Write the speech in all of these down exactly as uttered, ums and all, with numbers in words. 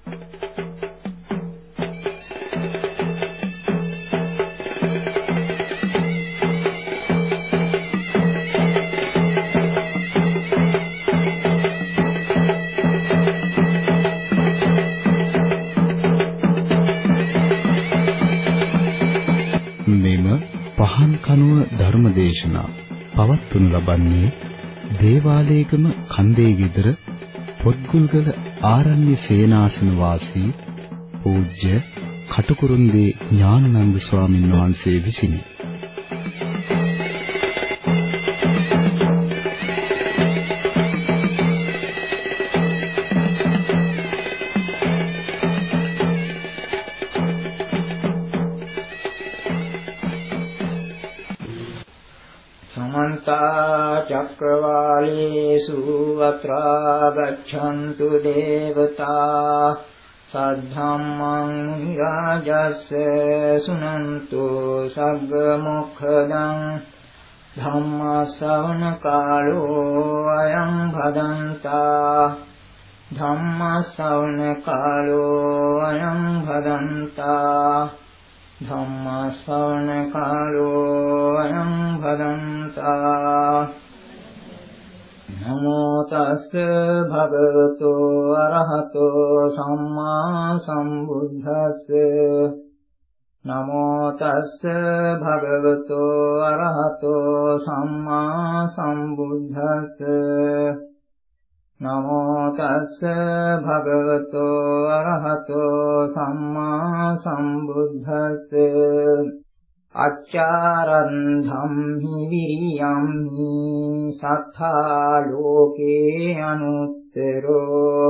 පහන් කනුව ධර්මදේශනා පවත්වනු ලබන්නේ දේවාලයේගම කන්දේ ගෙදර පොත්ගුල්ගල ආරණ්‍ය සේනාසන වාසී පූජ්‍ය කටුකුරුන්දී ඥානানন্দ ස්වාමීන් වහන්සේ විසිනි. චක්කවාලේසු අත්‍රා ගච්ඡන්තු දේවතා සද්ධම්මං රාජස්ස සුනන්තු සග්ග මොක්ඛදං ධම්ම ශ්‍රවණ කාලෝ අයං භදන්තා ධම්ම ශ්‍රවණ කාලෝ අයං භදන්තා ධම්ම ශ්‍රවණ කාලෝ අයං භදන්තා නමෝ තස්ස භගවතු අරහතෝ සම්මා සම්බුද්දස්ස නමෝ තස්ස භගවතු අරහතෝ සම්මා සම්බුද්දස්ස නමෝ තස්ස භගවතු අරහතෝ සම්මා සම්බුද්දස්ස අච්චාරං ධම්මි විරියම්හි සත්තා ලෝකේ අනුත්තරෝ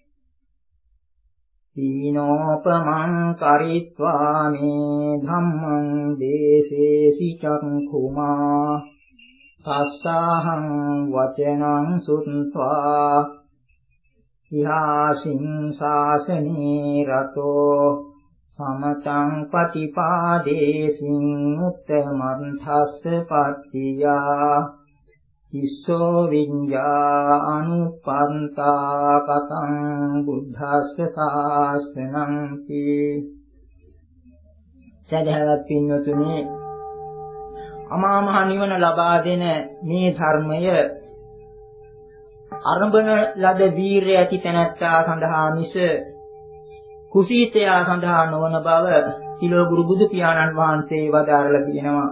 දීනෝපමං කරිත්වා මේ ධම්මං දේසේසි චක්ඛුමා තස්සහං වචනං සුත්වා ඉහාසින් ශාසනේ රතෝ සමතං පටිපාදේසින් උත්තමන්තස්ස පත්තියා ඉස්සෝ විඤ්ඤා අනුපන්තා කතං බුද්ධස්ස ශාසනං කී සදහවත් පින්වතුනි අමා මහ නිවන ලබා දෙන මේ ධර්මය අරඹන ලද වීරය ඇති තැනැත්තා සඳහා මිස කුසීතයා සඳහා නොවන බව තිලෝ ගුරු බුදු පියාණන් වහන්සේ වදාරලා තියෙනවා.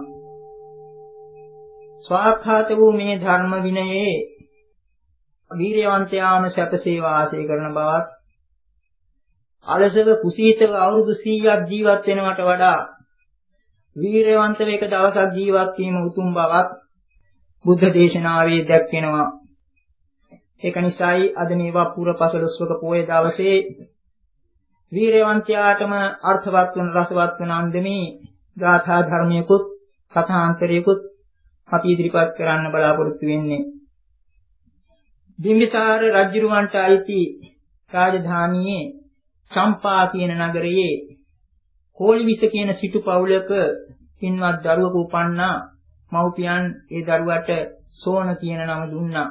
ස්වාක්ඛාත වූ මේ ධර්ම විනයේ වීරයවන්තයාම සැපසේ වාසය කරන බවත් අලසව කුසීතව අවුරුදු සීයක් ජීවත් වෙනවට වඩා වීරයවන්තව එක දවසක් ජීවත් වීම උතුම් බවක් බුද්ධ දේශනාවේ දැක්වෙනවා. ඒක නිසායි අද මේ වප්පුර පසළොස්වක පොය දවසේ වීරයවන්තයාටම අර්ථවත් වන රසවත් වන අන්දමේ ගාථා ධර්මයකුත් කථාන්තරයකුත් අපි ඉදිරිපත් කරන්න බලාපොරොත්තු වෙන්නේ. බිම්බිසාර රජුරවන්ට අයිති රාජධානියේ චම්පා කියන නගරයේ කෝලිවිස කියන සිටු පවුලක පින්වත් දරුවෙකු උපන්නා. මව්පියන් ඒ දරුවට සෝන කියන නම දුන්නා.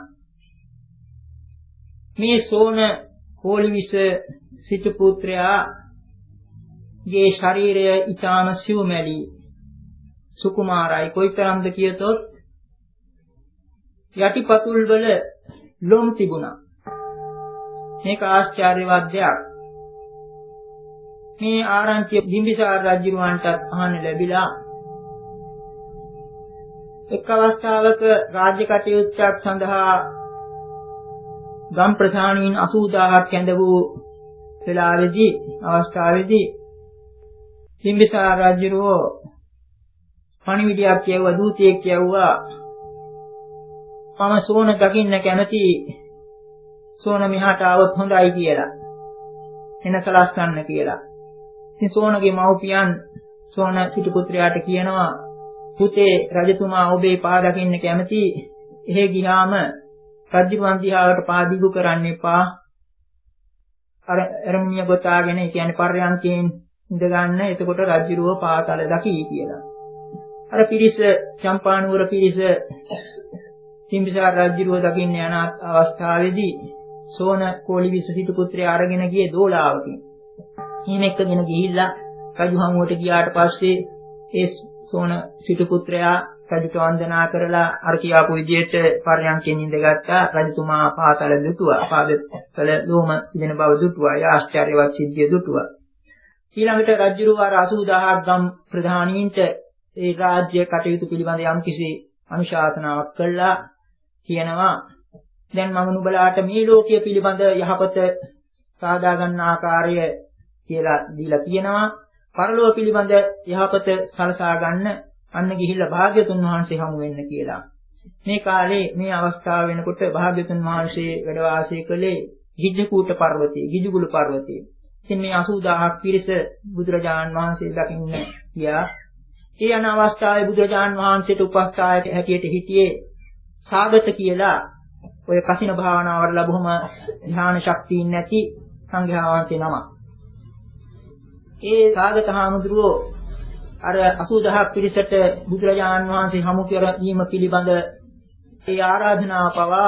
මේ සෝන කෝලිවිස සිටු පුත්‍රයාගේ ශරීරය ඊටාම සිව්මැලි සුකුමාරයි. කොයිතරම්ද කියතොත් යටිපතුල් වල ලොම් තිබුණා. මේක ආශ්චර්යවත් දෙයක්. මේ ආරංචිය බිම්බිසාර රජුවන්ට අහන්න ලැබිලා එක් අවස්ථාවක රාජ්‍ය කටයුත්තක් සඳහා ගම් ප්‍රධානීන් අසූදාහක් කැඳ වූ වෙලාවේදී අවස්ථාවේදී බිම්බිසාර රජුරෝ පණිවිඩයක් කියවුවා, දූතයෙක් කියවුවා, මම සෝන දකින්න කැමති, සෝන මෙහාට આવොත් හොඳයි කියලා, එන සලස්සන්න කියලා. ඉතින් සෝනගේ මව්පියන් සෝන සිටු පුත්‍රයාට කියනවා, පුතේ රජතුමා ඔබේ පා දකින්න කැමති, එහෙ ගියාම රජුන් දිහාවට පා දිගු කරන්න එපා, අර එරමුණිය ගොතාගෙන, ඒ කියන්නේ පර්යන්කයෙන් ඉඳ ගන්න, එතකොට රජුරුව පාතල දකි කියලා. අර පිරිස, චම්පානුවර පිරිස බිම්බිසාර රජුරුව දකින්න යන අවස්ථාවේදී සෝන කෝලිවිස සිටු පුත්‍රයා අරගෙන ගියේ දෝලාවකින්. එහෙම එක්කගෙන ගිහිල්ලා රජු හමුවට ගියාට පස්සේ ඒ සෝන සිටු පුත්‍රයා රජුට වන්දනා කරලා අර කියාපු විදිහට පර්යන්කෙන් ඉඳගත්තා. රජතුමා පාතල දුටුවා. පාදතල ලෝම තිබෙන බව දුටුවා. ඒ ආශ්චර්යවත් සිද්ධිය දුටුවා. ඊළඟට රජුරු අර අසූ දහසක් ගම් ප්‍රධානීන්ට ඒ රාජ්‍ය කටයුතු පිළිබඳ යම්කිසි අනුශාසනාවක් කළා. කියනවා දැන් මම නුඹලාට මේ ලෝකයේ පිළිබඳ යහපත සාදා ගන්න ආකාරය කියලා දීලා කියනවා. පරලෝක පිළිබඳ යහපත සලසා ගන්න අන්න ගිහිල්ලා භාග්‍යතුන් වහන්සේ හමු වෙන්න කියලා. මේ කාලේ මේ අවස්ථාව වෙනකොට භාග්‍යතුන් වහන්සේ වැඩ වාසය කළේ ගිජ්ජකූට පර්වතයේ, ගිජුගුළු පර්වතයේ. ඉතින් මේ අසූ දහසක් පිරිස බුදුරජාණන් වහන්සේ දකින්න ගියා. ඒ යන අවස්ථාවේ බුදුරජාණන් වහන්සේට උපස්ථායක හැටියට හිටියේ සාගත කියලා ඔය කසින භාවනාවල ලැබුම ධ්‍යාන ශක්තියින් නැති සංඝයා වහන්සේ නමක්. ඒ සාගත හාමුදුරුවෝ අර අසූ දහසක් පිරිසට බුදුරජාණන් වහන්සේ හමු කරවීම පිළිබඳ ඒ ආරාධනාව පවා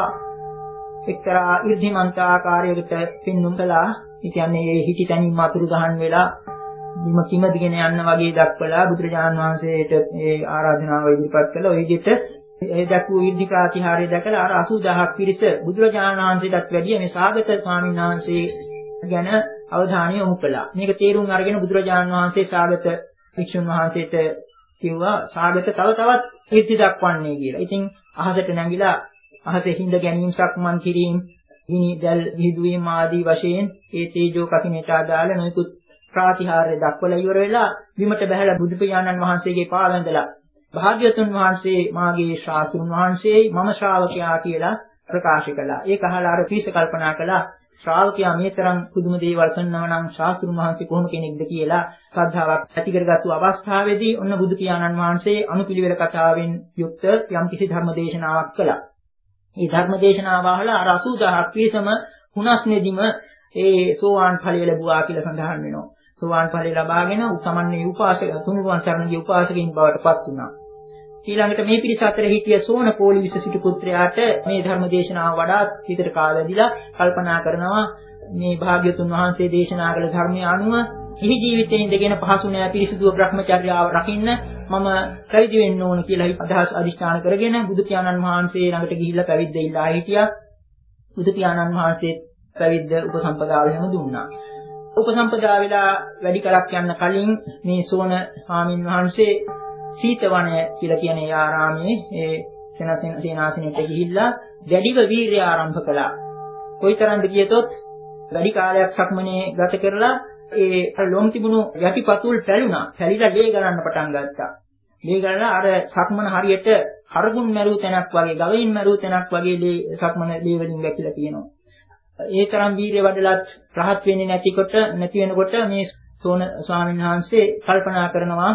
එක්තරා 이르දිමන්ත ආකාරයකට පෙන්වුම් කළා. ඒ කියන්නේ මේ හිටි තැනින් මතුරු ගහන් වෙලා බිම කිමදිගෙන යන්න වගේ දක්වලා බුදුරජාණන් වහන්සේට ඒ ආරාධනාව ඉදිරිපත් කළා. ওই විදිහට ඒ දක්වූ 이르දි ප්‍රාතිහාර්ය දැකලා අර අසූ දහසක් පිරිස බුදුරජාණන් වහන්සේටත් වැඩිය මේ සාගත ස්වාමීන් වහන්සේ ගැන අවධානය යොමු කළා. මේක තේරුම් අරගෙන බුදුරජාණන් වහන්සේ සාගත වික්ෂුන් වහන්සේට කිව්වා සාගත තව තවත් ඉර්ධි දක්වන්නේ කියලා. ඉතින් අහසට නැගිලා අහසේ හිඳ ගැනීම සක්මන් කිරීම, ගිනි දැල් විහිදුවීම ආදී වශයෙන් ඒ තේජෝ කසිනේට අදාළ නොයෙකුත් ප්‍රාතිහාර්ය දක්වලා ඉවර වෙලා බිමට බහැලා බුදු පියාණන් වහන්සේගේ පා වැඳලා භාග්‍යතුන් වහන්සේ මාගේ ශාස්ත්‍රුන් වහන්සේයි මම ශ්‍රාවකයා කියලා ප්‍රකාශ කළා. ඒක අහලා අර පිරිස කල්පනා කළා ශ්‍රාවකයා මේ තරම් පුදුම දේවල් කරනවා නම් ශාස්ත්‍රුන් වහන්සේ කොහොම කෙනෙක්ද කියලා ශ්‍රද්ධාවක් ඇති කරගත්තු අවස්ථාවේදී ඔන්න බුදු පියාණන් වහන්සේ අනුපිළිවෙල කතාවෙන් යුක්ත යම්කිසි ධර්ම දේශනාවක් කළා. මේ ධර්ම දේශනාව අහලා අර අසූ දහසක් පිරිසම හුනස්නෙදිම ඒ සෝවාන් ඵලය ලැබුවා කියලා සඳහන් වෙනවා. සෝවාන් ඵලය ලබාගෙන උසමන්නේ උපාසක තුනුරුවන් සරණගේ උපාසකයින් බවට පත් වුණා. ඊළඟට මේ පිරිස අතර හිටිය සෝන කෝලිවිස සිටු පුත්‍රයාට මේ ධර්ම දේශනාව වඩාත් හිතට කාලදීලා කල්පනා කරනවා මේ භාග්‍යතුන් වහන්සේ දේශනා කළ ධර්මය අනුව ඉහි ජීවිතයේ ඉඳගෙන පහසු නෑ පිරිසුදු බ්‍රහ්මචර්යාව රකින්න මම පැවිදි වෙන්න ඕන කියලා අදහස් අදිෂ්ඨාන කරගෙන බුදු පියාණන් වහන්සේ ළඟට ගිහිල්ලා පැවිද්ද ඉල්ලා හිටියා. බුදු පියාණන් වහන්සේ පැවිද්ද උපසම්පදාව එහෙම දුන්නා. උපසම්පදා වෙලා වැඩි කලක් යන්න කලින් මේ සෝන ස්වාමීන් වහන්සේ සීතවනය කියලා කියන ඒ ආරාමයේ ඒ සෙනසෙන සේනාසනෙට ගිහිල්ලා දැඩිව වීර්ය ආරම්භ කළා. කොයිතරම්ද කියතොත් වැඩි කාලයක් සක්මනේ ගත කරලා ඒ ලොම් තිබුණු යටිපතුල් පැලුණා. පැලිලා ලේ ගලන්න පටන් ගත්තා. ලේ ගලලා අර සක්මන හරියට හරගුන් මැරුව තැනක් වගේ, ගවයින් මැරුව තැනක් වගේ ලේ සක්මන ලේ වලින් වැකිලා තියෙනවා. ඒ තරම් වීර්ය වඩලත් රහත් වෙන්නේ නැතිකොට නැති වෙනකොට මේ සෝන ස්වාමීන් වහන්සේ කල්පනා කරනවා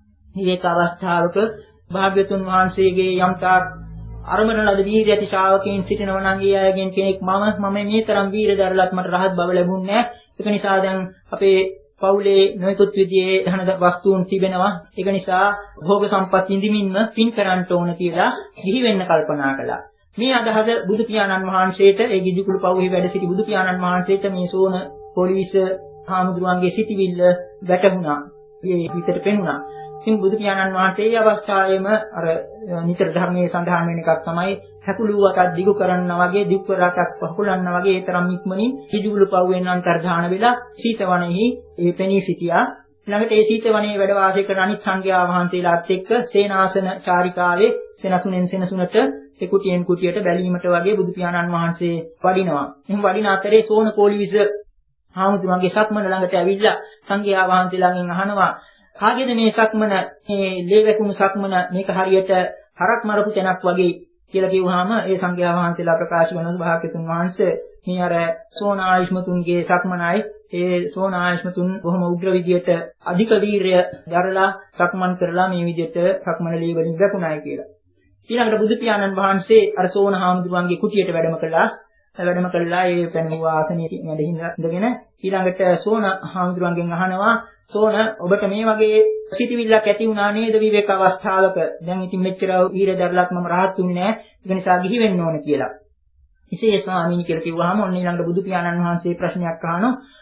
මේක අවස්ථාවක භාග්‍යතුන් වහන්සේගේ යම්තාක් අරමන ලද වීර්ය ඇති ශ්‍රාවකයන් සිටිනවා නම් ඒ අයගෙන් කෙනෙක් මම මම මේ තරම් වීර්ය දරලත් මට රහත් බව ලැබුණේ නැහැ. ඒක නිසා දැන් අපේ පවුලේ නොයෙකුත් විදිහේ ධන වස්තුන් තිබෙනවා. ඒක නිසා භෝග සම්පත් ඉඳිමින්ම පින් කරන්න ඕන කියලා ගිහි වෙන්න කල්පනා කළා. මේ අදහස බුදු පියාණන් වහන්සේට ඒ ගිජුකුළු පවුලේ වැඩ සිටි බුදු පියාණන් වහන්සේට මේ සෝන පොලිස් හාමුදුරුවන්ගේ සිටිවිල්ල වැටහුණා. ඒ විතර පෙනුණා. ඉතින් බුදු පියාණන් වහන්සේ මේ අවස්ථාවේම අර නිතර ධර්මයේ සඳහන් වෙන එකක් තමයි හැකුළුවකට දිගු කරනවා වගේ දික් කරාටක් පහුලන්නා වගේ ඒ තරම් ඉක්මනින් ගිජුකුළු පවුවෙන් අන්තර්ධාන වෙලා සීතවනෙහි ඒ පෙනී සිටියා. ළඟට ඒ සීතවනයේ වැඩ වාසය කරන අනිත් සංඝයා වහන්සේලාත් එක්ක සේනාසන චාරිකාවේ සෙනසුනෙන් සෙනසුනට ඒ කුටියෙන් කුටියට බැලීමට වගේ බුදු පියාණන් වහන්සේ වඩිනවා. එහෙනම් වඩින අතරේ සෝන කෝලිවිස හාමුදුරුවන්ගේ සක්මන ළඟට ඇවිල්ලා සංඝයා වහන්සේලාගෙන් අහනවා කාගේද මේ සක්මන මේ ලේ වැකුණු සක්මන මේක හරියට හරක් මරපු තැනක් වගේ කියලා කිව්වහම ඒ සංඝයා වහන්සේලා ප්‍රකාශ කරන භාග්‍යතුන් වහන්සේ මේ අර සෝන ආයුෂ්මතුන්ගේ සක්මනයි ඒ සෝන ආයුෂ්මතුන් බොහොම උග්‍ර විදියට අධික වීරය දරලා සක්මන් කරලා මේ විදියට සක්මන ලේ වලින් වැකුණායි කියලා. ඊළඟට බුදු පියාණන් වහන්සේ අර සෝන හාමුදුරුවන්ගේ කුටියට වැඩම කළා. වැඩම කළා ඒ පැනවූ ආසනයේ වැඩ ඉඳගෙන ඊළඟට සෝන හාමුදුරුවන්ගෙන් අහනවා සෝන ඔබට මේ වගේ සිතිවිල්ලක් ඇති වුණා නේද විවේක අවස්ථාවක? දැන් ඉතින් මෙච්චර ඊර දැරලත් මම rahat වෙන්නේ නැහැ. ඒක නිසා ගිහි වෙන්න ඕන කියලා. ඉසේ ස්වාමීන් කියලා කිව්වහම ඔන්න ඊළඟට බුදු පියාණන් වහන්සේ ප්‍රශ්නයක් අහනවා.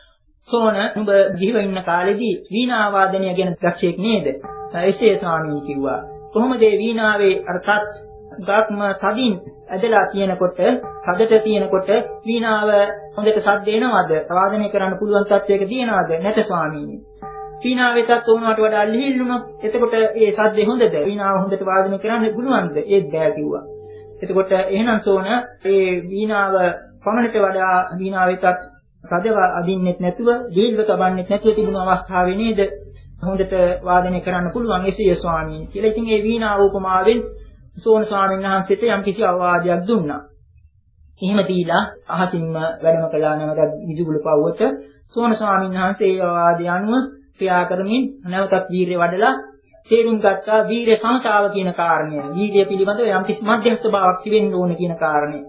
සෝන නුඹ ජීව ඉන්න කාලෙදී වීණා වාදනය ගැන දක්ෂයෙක් නේද? එසේ ස්වාමීන් කිව්වා. කොහොමද මේ වීණාවේ අර්ථත් ගාත්ම තදින් ඇදලා තියෙනකොට, සදට තියෙනකොට වීණාව හොඳට සද්ද එනවද? වාදනය කරන්න පුළුවන් තත්වයක තියෙනවද? නැත ස්වාමීනි. වීණාවෙත් උණුවට වඩා ලිහිල්ුණොත් එතකොට ඒ සද්දේ හොඳද? වීණාව හොඳට වාදනය කරන්න පුළුවන්ද? ඒත් බෑ කිව්වා. එතකොට එහෙනම් සෝන මේ වීණාව පමණට වඩා වීණාවෙත් රදව අදින්නෙත් නැතුව, දීර්ඝ තබන්නෙත් නැතුව තිබුණු අවස්ථාවේ නේද හොඳට වාදනය කරන්න පුළුවන් එසේ ස්වාමීන් කියලා. ඉතින් ඒ වීණාව උපමාවෙන් සෝන ස්වාමීන් වහන්සේට යම් කිසි අවවාදයක් දුන්නා. එහෙම දීලා අහසින්ම වැඩම කළා නැවතත් විදුගුල පවුවට. සෝන ස්වාමීන් වහන්සේ ඒ අවවාදය අනුව ක්‍රියා කරමින් නැවතත් වීර්ය වඩලා තේරුම් ගත්තා වීර්ය සමතාව කියන කාරණය. වීර්ය පිළිබඳව යම් කිසි මධ්‍යස්ථ භාවයක් තිබෙන්න ඕන කියන කාරණය.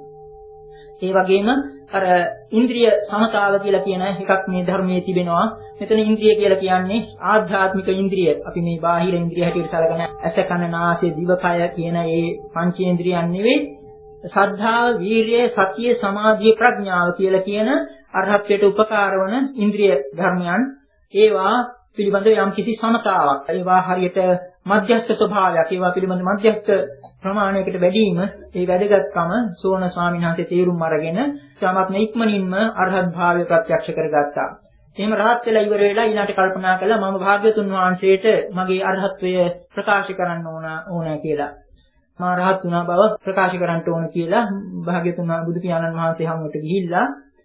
ඒ වගේම අර ඉන්ද්‍රිය සමතාව කියලා කියන එකක් මේ ධර්මයේ තිබෙනවා. මෙතන ඉන්ද්‍රිය කියලා කියන්නේ ආධ්‍යාත්මික ඉන්ද්‍රිය. අපි මේ බාහිර ඉන්ද්‍රිය හැටියට සලකන ඇස කන නාසය දිව කය කියන ඒ පංචේන්ද්‍රියන් නෙවෙයි. සද්ධා, වීරිය, සතිය, සමාධිය, ප්‍රඥාව කියලා කියන අරහත්ත්වයට උපකාර වන ඉන්ද්‍රිය ධර්මයන්. ඒවා පිළිබඳව යම් කිසි සමතාවක්. ඒවා හරියට මධ්‍යස්ථ ස්වභාවයක්. ඒවා පිළිබඳ මධ්‍යස්ථ ප්‍රමාණයකට වැඩිම ඒ වැදගත්කම සෝන ස්වාමීන් වහන්සේ තේරුම් අරගෙන සමත්ම ඉක්මනින්ම අරහත් භාවය ප්‍රත්‍යක්ෂ කරගත්තා. එහෙම රහත් වෙලා ඉවර වෙලා ඊළාට කල්පනා කළා මම භාග්‍යතුන් වහන්සේට මගේ අරහත්ත්වය ප්‍රකාශ කරන්න ඕන ඕන කියලා. මා රහත් වුණා බව ප්‍රකාශ කරන්න ඕන කියලා භාග්‍යතුන් බුදු පියාණන් වහන්සේ හමුවට ගිහිල්ලා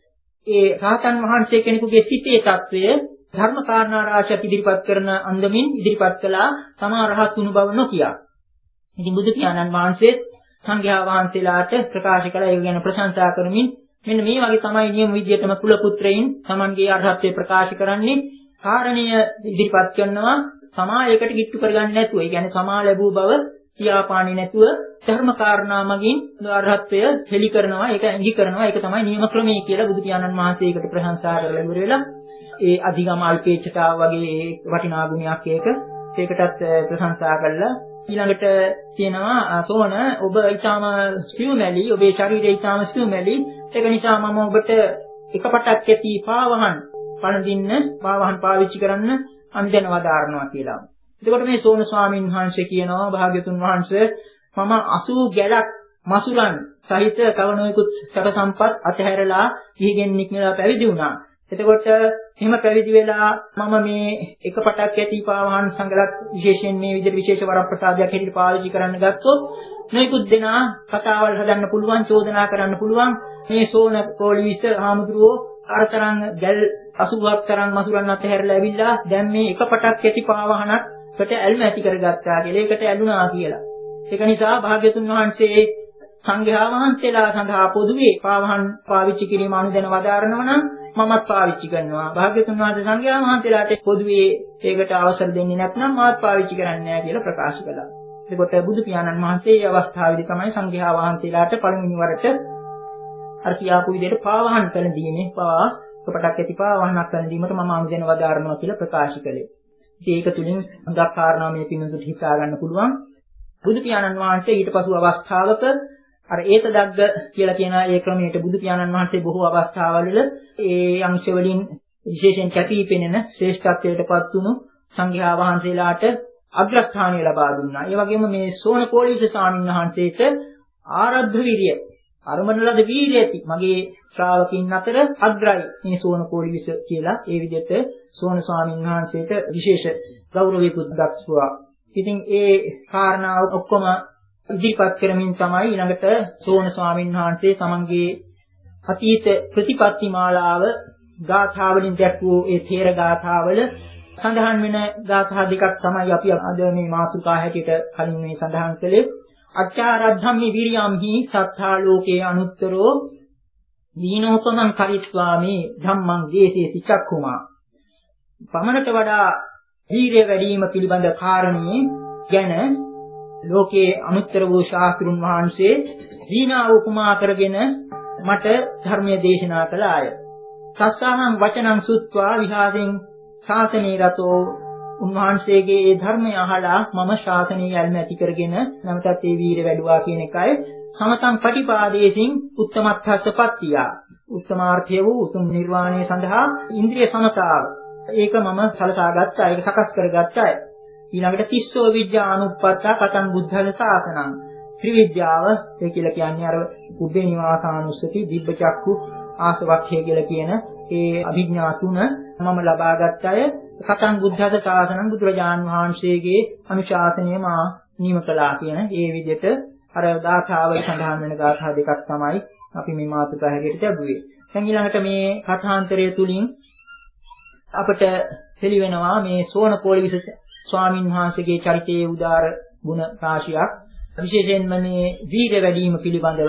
ඒ රහතන් වහන්සේ කෙනෙකුගේ සිතේ తත්වය ධර්ම කාරණා රාශියක් ඉදිරිපත් කරන අන්දමින් ඉදිරිපත් කළා තමා රහත් වුණු බව නොකියා. ඉතින් බුදු පියාණන් වහන්සේ සංඝයා වහන්සේලාට ප්‍රකාශ කළ ඒ ගැන ප්‍රශංසා කරමින් මෙන්න මේ වගේ තමයි නියම විදියටම කුල පුත්‍රයින් Tamanගේ අරහත්ත්වය ප්‍රකාශ කරන්නේ. කාරණය ඉදිරිපත් කරනවා සමායයකට කිට්ටු කරගන්නේ නැතුව. ඒ කියන්නේ සමා ලැබූ බව කියාපාන්නේ නැතුව ධර්ම කාරණා මගින් අරහත්ත්වය හෙළි කරනවා. ඒක ඇඟි කරනවා. ඒක තමයි නියම ක්‍රමය කියලා බුදු පියාණන් වහන්සේ ඒකට ප්‍රශංසා කරලා ඉවර වෙලා ඒ අධිගම අල්පේච්ඡතාව වගේ වටිනා ගුණයක් ඒක ඒකටත් ප්‍රශංසා කළා. ඊළඟට කියනවා සෝන ඔබ ඊටාම සිව්මැලි ඔබේ ශරීරය ඊටාම සිව්මැලි ඒක නිසා මම ඔබට එකපටක් ඇති පාවහන් පණදින්න පාවහන් පාවිච්චි කරන්න අන්දන වදාරනවා කියලා. එතකොට මේ සෝන ස්වාමීන් වහන්සේ කියනවා භාග්‍යතුන් වහන්සේ මම අසූ ගැලක් මසුරන් සහිත කවණෝයිකුත් සැප සම්පත් අතහැරලා ගිහිගෙන් නික්මලා පැවිදි වුණා. එතකොට එහෙම පැවිදි වෙලා මම මේ එකපටක් ඇති පාවහන් සංගලක් විශේෂයෙන් මේ විදිහට විශේෂ වරප්‍රසාදයක් හැටියට පාවිච්චි කරන්න ගත්තොත් නොයෙකුත් දෙනා කතාවල් හදන්න පුළුවන්, චෝදනා කරන්න පුළුවන්. මේ සෝන කෝලිවිස හාමුදුරුවෝ අරතරන් ගැල් අසුවක් තරම් මසුරන් අතහැරලා ඇවිල්ලා දැන් මේ එකපටක් ඇති පාවහනකට ඇල්ම ඇති කරගත්තා කියලා. ඒකට ඇලුනා කියලා. ඒක නිසා භාග්‍යතුන් වහන්සේ සංඝයා වහන්සේලා සඳහා පොදුවේ පාවහන් පාවිච්චි කිරීම අනුදැන වදාරනවා නම් මමත් පාවිච්චි කරනවා. භාග්‍යතුන් වහන්සේ සංඝයා වහන්සේලාට පොදුවේ ඒකට අවසර දෙන්නේ නැත්නම් මාත් පාවිච්චි කරන්නේ නැහැ කියලා ප්‍රකාශ කළා. එතකොට බුදු පියාණන් වහන්සේ මේ අවස්ථාවේදී තමයි සංඝයා වහන්සේලාට පළමුවෙනි වරට අර කියාපු විදිහට පාවහන් පැලඳීමේ පවා කොටක් ඇති පාවහනක් පැලඳීමට මම අනුදැන වදාරනවා කියලා ප්‍රකාශ කළේ. ඉතින් ඒක තුලින් හුඟක් කාරණා මේ පින්නතුට හිතා ගන්න පුළුවන්. බුදු පියාණන් වහන්සේ ඊට පසු අවස්ථාවක අර ඒත දග්ග කියලා කියන ඒ ක්‍රමයට බුදු පියාණන් වහන්සේ බොහෝ අවස්ථාවල ඒ අංශ වලින් විශේෂයෙන් කැපී පෙනෙන ශ්‍රේෂ්ඨත්වයටපත් වුණු සංඝයා වහන්සේලාට අග්‍රස්ථානය ලබා දුන්නා. ඒ වගේම මේ සෝනකෝලිස ස්වාමීන් වහන්සේට ආරද්ධ වීරිය, අරමන ලද වීරිය ඇති මගේ ශ්‍රාවකින් අතර අග්‍රයි මේ සෝනකෝලිස කියලා ඒ විදිහට සෝන ස්වාමීන් වහන්සේට විශේෂ ගෞරවයකුත් දක්වුවා. ඉතින් ඒ කාරණාව ඔක්කොම ඉදිරිපත් කරමින් තමයි ඊළඟට සෝන ස්වාමීන් වහන්සේ තමන්ගේ අතීත ප්‍රතිපත්ති මාලාව ගාථා වලින් දැක්වූ ඒ තේර ගාථාවල සඳහන් වෙන ගාථා දෙකක් තමයි අපි අද මේ මාතෘකා හැටියට කලින් මේ සඳහන් කළේ. අච්චාරද්ධම්මි විරියම්හි සත්තා ලෝකේ අනුත්තරෝ දීනෝපමං කරිත්වාමේ ධම්මං දේසේසි චක්ඛුමා. පමණට වඩා ධීරය වැඩි වීම පිළිබඳ කාරණේ ගැන ලෝකේ අනුත්තර වූ ශාස්ත්‍රුන් වහන්සේ දීනා උපමා කරගෙන මට ධර්මයේ දේශනා කළාය. සස්සාහං වචනං සුත්වා විහාසෙන් ශාසනේ රතෝ උන්වහන්සේගේ ඒ ධර්මය අහලා මම ශාසනීය යල්ම ඇති කරගෙන නැවතත් ඒ වීර වැඩුවා කියන එකයි සමතං පටිපාදේසින් උත්තමත්ථස්සපත්තිය. උත්තමාර්ථය වූ උතුම් නිර්වාණය සඳහා ඉන්ද්‍රිය සමතාව. ඒක මම සලසා ගත්තා. ඒක සකස් කරගත්තා. ඊළඟට තිස්සෝ විද්‍යානුප්පත්තා කතං බුද්ධල සාසනං. ත්‍රිවිද්‍යාව ඒ කියලා කියන්නේ අර උබ්බේ නිවාසානුස්සති දිබ්බචක්කු ආසවක්ඛය කියලා කියන ඒ අභිඥා තුන මම ලබා ගත්තාය. කතං බුද්ධස සාසනං බුදුරජාන් වහන්සේගේ අනුශාසනය මා නියම කළා කියන ඒ විදිහට අර ගාථාවල සඳහන් වෙන ගාථා දෙකක් තමයි අපි මේ මාතෘකා හැටියට ලැබුවේ. දැන් ඊළඟට මේ කථාන්තරය තුලින් අපට හෙළි වෙනවා මේ සෝනපෝලිවිස ස්වාමින් වහන්සේගේ චරිතයේ උදාර ගුණ රාශියක්. විශේෂයෙන්ම මේ වීර්ය වැඩි වීම පිළිබඳව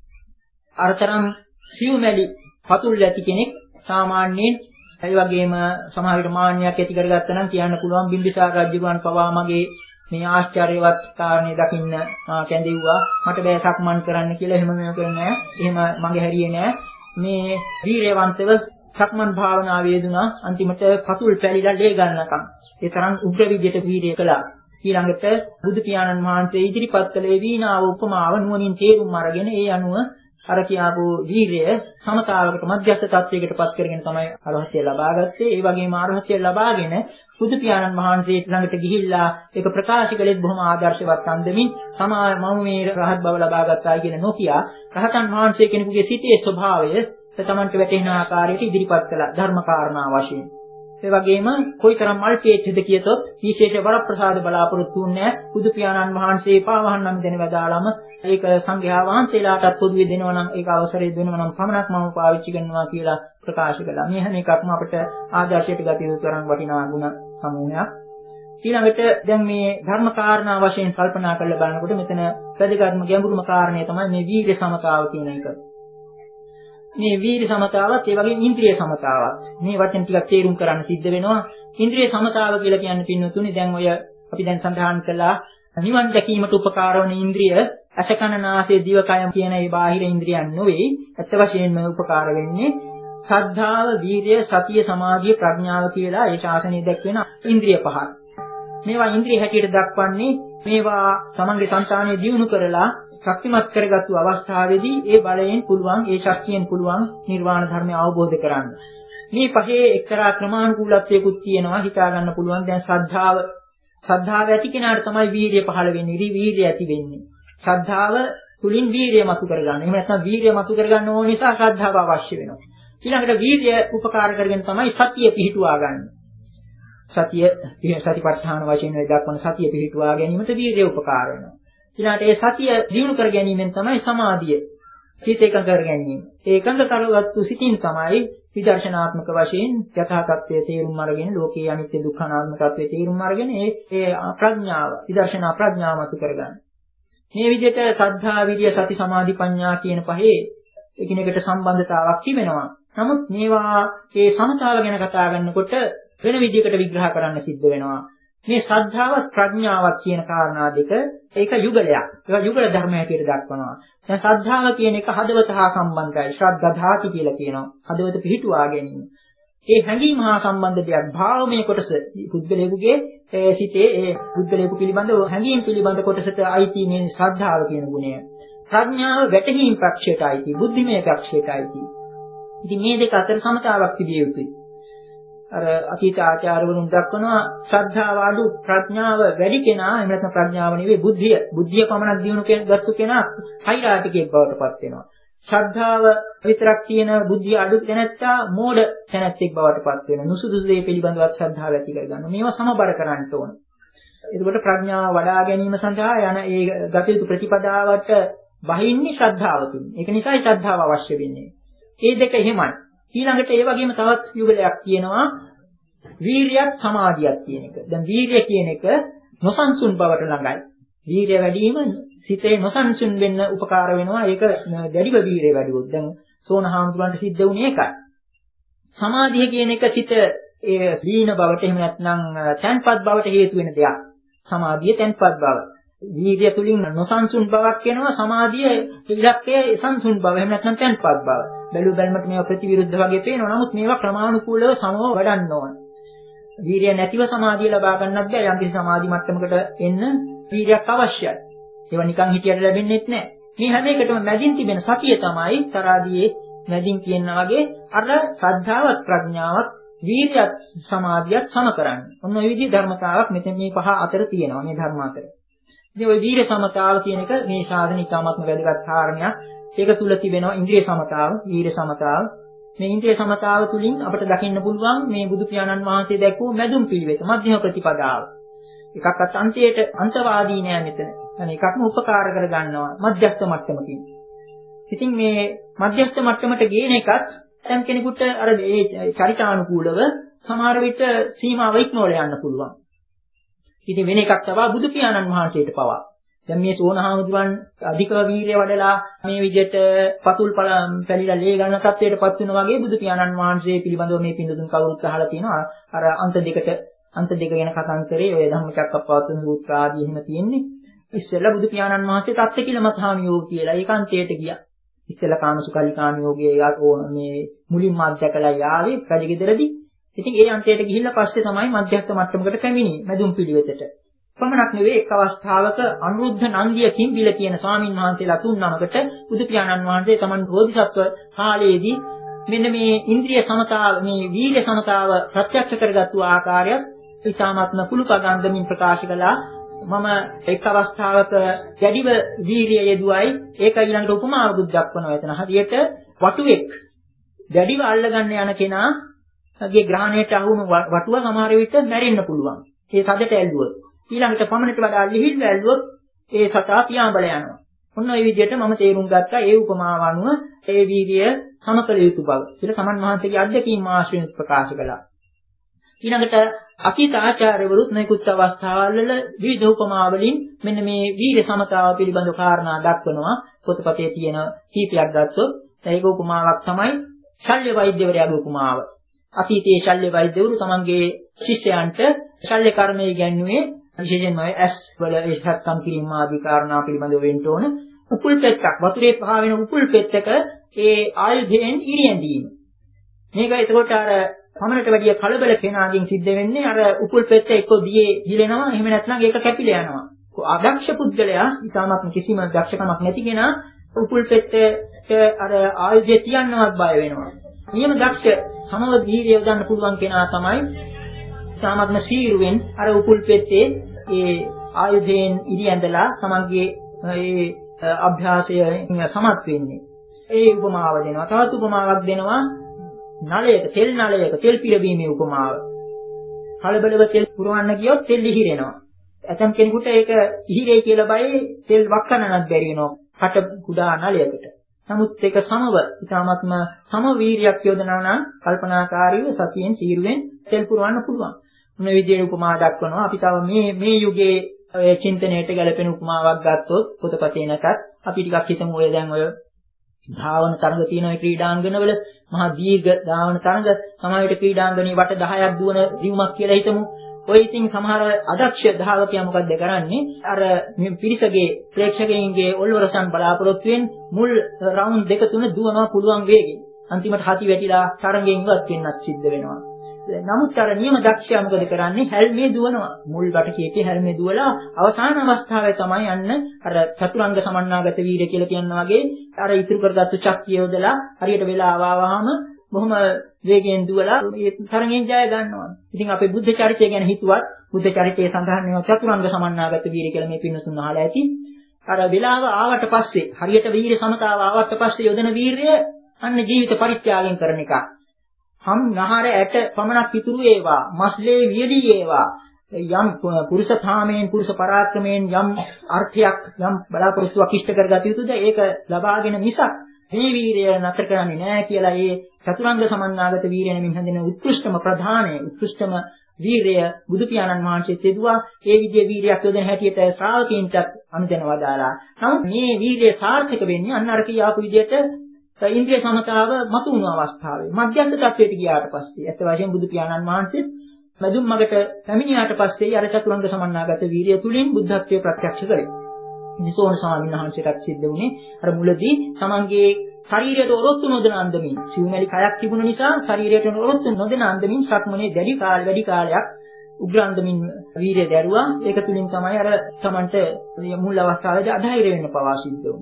අරතරම් සිව්මැලි පතුල් ඇති කෙනෙක් සාමාන්‍යයෙන් ඒ වගේම සමහර විට මාන්නයක් ඇති කරගත්තා නම් කියන්න පුළුවන් බිම්බිසාර රජුගන් පවා මගේ මේ ආශ්චර්යවත් කාරණේ දකින්න කැඳෙව්වා මට බෑ සක්මන් කරන්න කියලා එහෙම මේව කරන්නේ නැහැ. එහෙම මගේ හැරියේ නැහැ. මේ වීරයවන්තව සක්මන් භාවනාවේ යෙදුණා. අන්තිමට පතුල් පැලිලා ලේ ගන්නකම්. ඒ තරම් උග්‍ර විදියට වීරය කළා. ඊළඟට බුදු පියාණන් වහන්සේ ඉදිරිපත් කළේ වීණාව උපමාව නුවණින් තේරුම් අරගෙන ඒ අනුව අර කියාපු වීරය සමතාවකට මධ්‍යස්ථ තත්වයකට පත් කරගෙන තමයි අරහත්ය ලබා ගත්තේ. ඒ වගේම අරහත්ය ලබාගෙන බුදු පියාණන් වහන්සේ ළඟට ගිහිල්ලා ඒක ප්‍රකාශ කළෙත් බොහොම ආදර්ශවත් අන්දමින් සමා මම මේ රහත් බව ලබා ගත්තා කියන නොකිය රහතන් වහන්සේ කෙනෙකුගේ සිතේ ස්වභාවය තමන්ට වැටෙන ආකාරයට ඉදිරිපත් කළා ධර්ම කාරණා වශයෙන්. ඒ වගේම කොයිතරම් අල්පේච්ඡද කියතොත් විශේෂ වරප්‍රසාද බලාපොරොත්තු වුණේ බුදු පියාණන් වහන්සේ පාවහන්නම දෙන වදාළම ඒක සංඝයා වහන්සේලාටත් පොදුවේ දෙනවා නම් ඒක අවසරය දෙනවා නම් පමණක් මම පාවිච්චි කරනවා කියලා ප්‍රකාශ කළා. මේ හැම එකක්ම අපිට ආදර්ශයට ගත යුතු තරම් වටිනා ගුණ සමූහයක්. ඊළඟට දැන් මේ ධර්ම කාරණා වශයෙන් කල්පනා කරලා බලනකොට මෙතන වැදගත්ම ගැඹුරුම කාරණය තමයි මේ වීර්ය සමතාව කියන එක. මේ වීර්ය සමතාවත් ඒ වගේම ඉන්ද්‍රිය සමතාවත් මේ වචන ටිකක් තේරුම් කරන්න සිද්ධ වෙනවා. ඉන්ද්‍රිය සමතාව කියලා කියන්නේ පින්නතුනේ දැන් ඔය අපි දැන් සඳහන් කළා නිවන් දැකීමට උපකාර වන ඉන්ද්‍රිය ඇස කන නාසය දිව කය කියන මේ බාහිර ඉන්ද්‍රියන් නොවේ. ඇත්ත වශයෙන්ම උපකාර වෙන්නේ සද්ධාව, වීර්ය, සතිය, සමාධිය, ප්‍රඥාව කියලා ඒ ශාසනයේ දැක්වෙන ඉන්ද්‍රිය පහ. මේවා ඉන්ද්‍රිය හැටියට දක්වන්නේ මේවා තමන්ගේ సంతානය දියුණු කරලා ශක්තිමත් කරගත්තු අවස්ථාවේදී ඒ බලයෙන් පුළුවන් ඒ ශක්තියෙන් පුළුවන් නිර්වාණ ධර්මය අවබෝධ කරගන්න. මේ පහේ එක්තරා ක්‍රමානුකූලත්වයකුත් තියෙනවා හිතා ගන්න පුළුවන්. දැන් ශ්‍රද්ධාව ශ්‍රද්ධාව ඇති කෙනාට තමයි වීර්යය පහළ වෙන්නේ. ඉරි වීර්යය ඇති වෙන්නේ. ශ්‍රද්ධාව තුලින් වීර්යය මතු කරගන්න. එහෙම නැත්නම් වීර්යය මතු කරගන්න ඕන නිසා ශ්‍රද්ධාව අවශ්‍ය වෙනවා. ඊළඟට වීර්යය උපකාර කරගෙන තමයි සතිය පිහිටුවා ගන්න. සතිය සතිපට්ඨාන වශයෙන් දක්වන සතිය පිහිටුවා ගැනීමට වීර්යය උපකාර වෙනවා. ඊළඟට ඒ සතිය දියුණු කර ගැනීමෙන් තමයි සමාධිය සිත එකඟ කර ගැනීම. ඒ එකඟ කරගත්තු සිතින් තමයි විදර්ශනාත්මක වශයෙන් යථා තත්ත්වයේ තේරුම් අරගෙන ලෝකයේ අනිත්‍ය දුක්ඛ අනාත්ම තත්ත්වයේ තේරුම් අරගෙන ඒ ඒ ප්‍රඥාව විදර්ශනා ප්‍රඥාව මතු කරගන්න. මේ විදිහට සද්ධා විරිය සති සමාධි ප්‍රඥා කියන පහේ එකිනෙකට සම්බන්ධතාවක් තිබෙනවා. නමුත් මේවා ඒ සමතාව ගැන කතා කරනකොට වෙන විදිහකට විග්‍රහ කරන්න සිද්ධ වෙනවා. මේ ශ්‍රද්ධාවත් ප්‍රඥාවත් කියන කාරණා දෙක ඒක යුගලයක්. ඒක යුගල ධර්ම හැටියට දක්වනවා. දැන් ශ්‍රද්ධාව කියන එක හදවත හා සම්බන්ධයි. ශ්‍රද්ධාධාති කියලා කියනවා. හදවත පිහිටුවා ගැනීම. ඒ හැඟීම හා සම්බන්ධ දෙයක්. භාවමය කොටස පුද්ගලයෙකුගේ සිතේ ඒ පුද්ගලයෙකු පිළිබඳව හැඟීම් පිළිබඳ කොටසට අයිති මේ ශ්‍රද්ධාව කියන ගුණය. ප්‍රඥාව වැටහීම් පක්ෂයට අයිති. බුද්ධිමය පක්ෂයට අයිති. ඉතින් මේ දෙක අතර සමතාවක් තිබිය යුතුයි. අර අතීත ආචාර්යවරුන් දක්වනවා ශ්‍රද්ධාව අඩු ප්‍රඥාව වැඩි කෙනා එහෙම නැත්නම් ප්‍රඥාව නෙවෙයි බුද්ධිය බුද්ධිය පමණක් දිනු ගත්තු කෙනා හයිරාටිකෙක් බවට පත් වෙනවා. ශ්‍රද්ධාව විතරක් තියෙන බුද්ධිය අඩු තැනැත්තා මෝඩ තැනැත්තෙක් බවට පත් වෙනවා. නුසුදුසු දේ පිළිබඳව ශ්‍රද්ධාව ඇති කරගන්නවා. මේවා සමබර කරන්න ඕන. එතකොට ප්‍රඥාව වඩා ගැනීම සඳහා යන ඒ ගත යුතු ප්‍රතිපදාවට බහින්නේ ශ්‍රද්ධාව තුලින්. ඒක නිසායි ශ්‍රද්ධාව අවශ්‍ය වෙන්නේ. මේ දෙක එහෙමයි. ඊළඟට ඒ වගේම තවත් යුගලයක් තියෙනවා වීරියත් සමාධියක් කියන එක. දැන් වීරිය කියන එක නොසන්සුන් බවට ළඟයි. වීරිය වැඩි වීම සිතේ නොසන්සුන් වෙන්න උපකාර වෙනවා. ඒක දැඩිව වීරිය වැඩි වුත්. දැන් සෝනහාමුදුරන්ට සිද්ධ වුණේ ඒකයි. සමාධිය කියන එක සිත ඒ දීන බවට එහෙම නැත්නම් තැන්පත් බවට හේතු වෙන දෙයක්. සමාධිය තැන්පත් බව. වීර්ය තුලින් නොසන්සුන් බවක් එනවා. සමාධිය ඉලක්කය සංසුන් බව. එහෙම නැත්නම් තැන්පත් බව. බැලු බැලමට මේවා ප්‍රතිවිරුද්ධ වගේ පේනවා. නමුත් මේවා ක්‍රමානුකූලව සමව වඩන්න ඕන. වීර්ය නැතිව සමාධිය ලබා ගන්නත් බෑ. යම් කිසි සමාධි මට්ටමකට එන්න වීර්යයක් අවශ්‍යයි. ඒවා නිකන් හිතියට ලැබෙන්නේ නැහැ. මේ හැම එකටම මැදින් තිබෙන සතිය තමයි තරාදියේ මැදින් කියනවා වගේ අර ශ්‍රද්ධාවත් ප්‍රඥාවත් වීර්යයත් සමාධියත් සම කරන්නේ. ඔන්න ඔය විදිහේ ධර්මතාවක් මෙතන මේ පහ අතර තියෙනවා මේ ධර්ම අතර. ඉතින් ওই වීර්ය සමතාව කියන එක මේ ශාසනික ඉතාමත්ම වැදගත් කාරණයක්. ඒක තුල තිබෙනවා ඉන්ද්‍රිය සමතාව, වීර්ය සමතාව. මේ ඉන්ද්‍රිය සමතාව තුලින් අපිට දකින්න පුළුවන් මේ බුදු පියාණන් වහන්සේ දැක්වූ මැදුම් පිළිවෙත, මධ්‍යම ප්‍රතිපදාව. එකක්වත් අන්තයට අන්තවාදී නෑ මෙතන. يعني එකක්ම උපකාර කර ගන්නවා මධ්‍යස්ථ මට්ටමකින්. ඉතින් මේ මධ්‍යස්ථ මට්ටමට ගේන එකත් දැන් කෙනෙකුට අර මේ චරිතානුකූලව සමහර විට සීමාව ඉක්මවල යන්න පුළුවන්. ඉතින් වෙන එකක් තමයි බුදු පියාණන් වහන්සේට පවා. දැන් මේ සෝනහාමුදුරන් අධික වීර්යය වඩලා මේ විදිහට පතුල් පැලිලා ලේ ගන්න තත්ත්වයටපත් වෙනවා වගේ බුදු පියාණන් වහන්සේ පිළිබඳව මේ පින්දුතුන් කවුරුත් අහලා තියෙනවා. අර අන්ත දෙකට අන්ත දෙක ගැන කතාන්තරේ ඔය ධම්මචක්කප්පවත්තන සූත්‍ර ආදී එහෙම තියෙන්නේ. ඉස්සෙල්ලා බුදු පියාණන් වහන්සේ තත්ත්ව කියලා මතහාමියෝ කියලා ඒකාන්තයට ගියා. ඉස්සෙල්ලා කාමසුකල්ලිකාමියෝගේ මේ මුලින්ම අධ්‍යකලා යාවේ රජගෙදරදී. ඉතින් ඒ අන්තයට ගිහිල්ලා පස්සේ තමයි මධ්‍යස්ථ මට්ටමකට පැමිණි මැදුම් පිළිවෙතට. පමණක් නෙවෙයි එක් අවස්ථාවක අනුරුද්ධ නන්දිය කිම්බිල කියන ස්වාමින් වහන්සේලා තුන් නමකට බුදු පියාණන් වහන්සේ තමන් බෝධිසත්ව කාලයේදී මෙන්න මේ ඉන්ද්‍රිය සමතාව මේ වීර්ය සමතාව ප්‍රත්‍යක්ෂ කරගත්තු ආකාරයත් ඉතාමත්ම කුළුපගන්දමින් ප්‍රකාශ කළා. මම එක් අවස්ථාවක දැඩිව වීර්යය යෙදුවයි ඒක ඊළඟට උපමාවකුත් දක්වනවා. එතන හරියට වටුවෙක් දැඩිව අල්ලගන්න යන කෙනාගේ ග්‍රහණයට අහුණු වටුව සමහර විට මැරෙන්න පුළුවන්. ඒ සදට ඇල්ලුවොත් ඊළඟට පමණට වඩා ලිහිල් වැල්ලුවොත් ඒ සතා පියාඹල යනවා. ඔන්න ඔය විදිහට මම තේරුම් ගත්තා ඒ උපමාව අනුව ඒ වීර්යය සමකල යුතු බව. ඒක සමන් වහන්සේගේ අධ්‍යක්ීම් ආශ්‍රයෙන් ප්‍රකාශ කළා. ඊළඟට අතීත ආචාර්යවරුත් මේකුත් අවස්ථාවල් වල විවිධ උපමා වලින් මෙන්න මේ වීර්ය සමතාව පිළිබඳව කාරණා දක්වනවා. පොතපතේ තියෙන කීපයක් ගත්තොත් ඒක උපමාවක් තමයි ශල්්‍ය වෛද්‍යවරයාගේ උපමාව. අතීතයේ ශල්්‍ය වෛද්‍යවරු තමන්ගේ ශිෂ්‍යයන්ට ශල්්‍ය කර්මය ඉගැන්වුවේ විශේෂයෙන්ම ඇස් වල ඒසත්කම් කිරීම ආදී කාරණා පිළිබඳව වෙන්න ඕන. උපුල් පෙත්තක් වතුරේ පහ වෙන උපුල් පෙත්තක ඒ ආයුධයෙන් ඉරියැඳීම. මේක එතකොට අර පමණට වැඩිය කලබල කෙනාගෙන් සිද්ධ වෙන්නේ අර උපුල් පෙත්ත එක්ක දියේ හිලෙනවා එහෙම නැත්නම් ඒක කැපිලා යනවා. අදක්ෂ පුද්ගලයා ඊටමත් කිසිම දක්ෂකමක් නැති කෙනා උපුල් පෙත්තට අර ආයුධය තියන්නවත් බය වෙනවා. නියම දක්ෂ සමව වීර්යය යොදන්න පුළුවන් කෙනා තමයි ඊටමත්ම සීරුවෙන් අර උපුල් පෙත්තේ ඒ ආයුධයෙන් ඉරියැඳලා තමන්ගේ ඒ අභ්‍යාසයෙන් සමත් වෙන්නේ. ඒ උපමාව දෙනවා. තවත් උපමාවක් දෙනවා නලයක තෙල් නලයක තෙල් පිරවීමේ උපමාව. කලබලව තෙල් පුරවන්න ගියොත් තෙල් ඉහිරෙනවා. ඇතම් කෙනෙකුට ඒක ඉහිරෙයි කියලා බයයි තෙල් වක්කනනත් බැරි වෙනවා. කට කුඩා නලයකට. නමුත් ඒක සමව ඊටාත්ම සම වීරියක් යොදනවා නම් කල්පනාකාරීව සතියෙන් සීරුවෙන් තෙල් පුරවන්න පුළුවන්. මේ විදිහේ උපමා දක්වනවා. අපි තව මේ මේ යුගයේ චින්තනයට ගැලපෙන උපමාවක් ගත්තොත් පොතපතේ නැතත් අපි ටිකක් හිතමු ඔය දැන් ඔය ධාවන තරඟ තියෙන ඔය ක්‍රීඩාංගණවල මහා දීර්ඝ ධාවන තරඟ සමාජයට ක්‍රීඩාංගණේ වට දහයක් දුවන රියුමක් කියලා හිතමු. ඔය ඉතින් සමහර අදක්ෂ ධාවකයා මොකද කරන්නේ? අර පිරිසගේ ප්‍රේක්ෂකයන්ගේ ඔල්වරසන් බලාපොරොත්තුෙන් මුල් රවුන්ඩ් දෙක තුන දුවනවා පුළුවන් වේගෙන්. අන්තිමට හති වැටිලා තරඟෙන් ඉවත් වෙන්නත් සිද්ධ වෙනවා. නමුත් අර නියම දක්ෂයා මොකද කරන්නේ? හැල්මේ දුවනවා. මුල් වට කීපේ හැල්මේ දුවලා අවසාන අවස්ථාවේ තමයි යන්න අර චතුරංග සමන්නාගත වීර්ය කියලා කියනවා වගේ අර ඉතුරු කරගත්තු ශක්තිය යොදලා හරියට වෙලාව ආවහම බොහොම වේගයෙන් දුවලා මේ තරගෙන් ජය ගන්නවා. ඉතින් අපේ බුද්ධ චරිතය ගැන හිතුවත් බුද්ධ චරිතයේ සඳහන් වෙන චතුරංග සමන්නාගත වීර්ය කියලා මේ පින්නතුන් අහලා ඇති. අර වෙලාව ආවට පස්සේ හරියට වීර්ය සමතාව ආවට පස්සේ යොදන වීර්යය අන්න ජීවිත පරිත්‍යාගයෙන් කරන එකක්. හම් නහර ඇට පමණක් ඉතුරු ඒවා මස්ලේ වියලී ඒවා යම් පුරුෂ ථාමයෙන් පුරුෂ පරාක්‍රමයෙන් යම් අර්ථයක් යම් බලාපොරොත්තුවක් ඉෂ්ට කරගත යුතුද ඒක ලබාගෙන මිසක් මේ වීරය නතර කරන්නේ නැහැ කියලා ඒ චතුරංග සමන්නාගත වීරය නමින් හඳුන්වන උත්කෘෂ්ඨම ප්‍රධානය උත්කෘෂ්ඨම වීරය බුදු පියාණන් වහන්සේ දෙදුවා. ඒ විදිහේ වීරයක් යොදන හැටියට ශ්‍රාවකීන්ටත් අනුදැනව දාලා. නමුත් මේ වීරය සාර්ථක වෙන්නේ අන්න අර කියාපු විදිහට ඉන්ද්‍රිය සමතාව මතු වුණු අවස්ථාවේ මධ්‍යස්ථ තත්වයට ගියාට පස්සේ ඇත්ත වශයෙන්ම බුදු පියාණන් වහන්සේ මදුම් මගට පැමිණියාට පස්සේ අර චතුරංග සමන්නාගත වීර්යය තුලින් බුද්ධත්වයේ ප්‍රත්‍යක්ෂ කරේ. ඉතිසෝන ස්වාමීන් වහන්සේටත් සිද්ධ වුණේ අර මුලදී තමන්ගේ ශරීරයට ඔරොත්තු නොදෙන අන්දමින් සිව්මැලි කයක් තිබුණ නිසා ශරීරයට ඔරොත්තු නොදෙන අන්දමින් සක්මනේ දැඩි කාල වැඩි කාලයක් උග්‍ර අන්දමින් වීර්යය දැරුවා. ඒක තුලින් තමයි අර තමන්ට මුල් අවස්ථාවේදී අධෛර්ය වෙන්න පවා සිද්ධ වුණේ.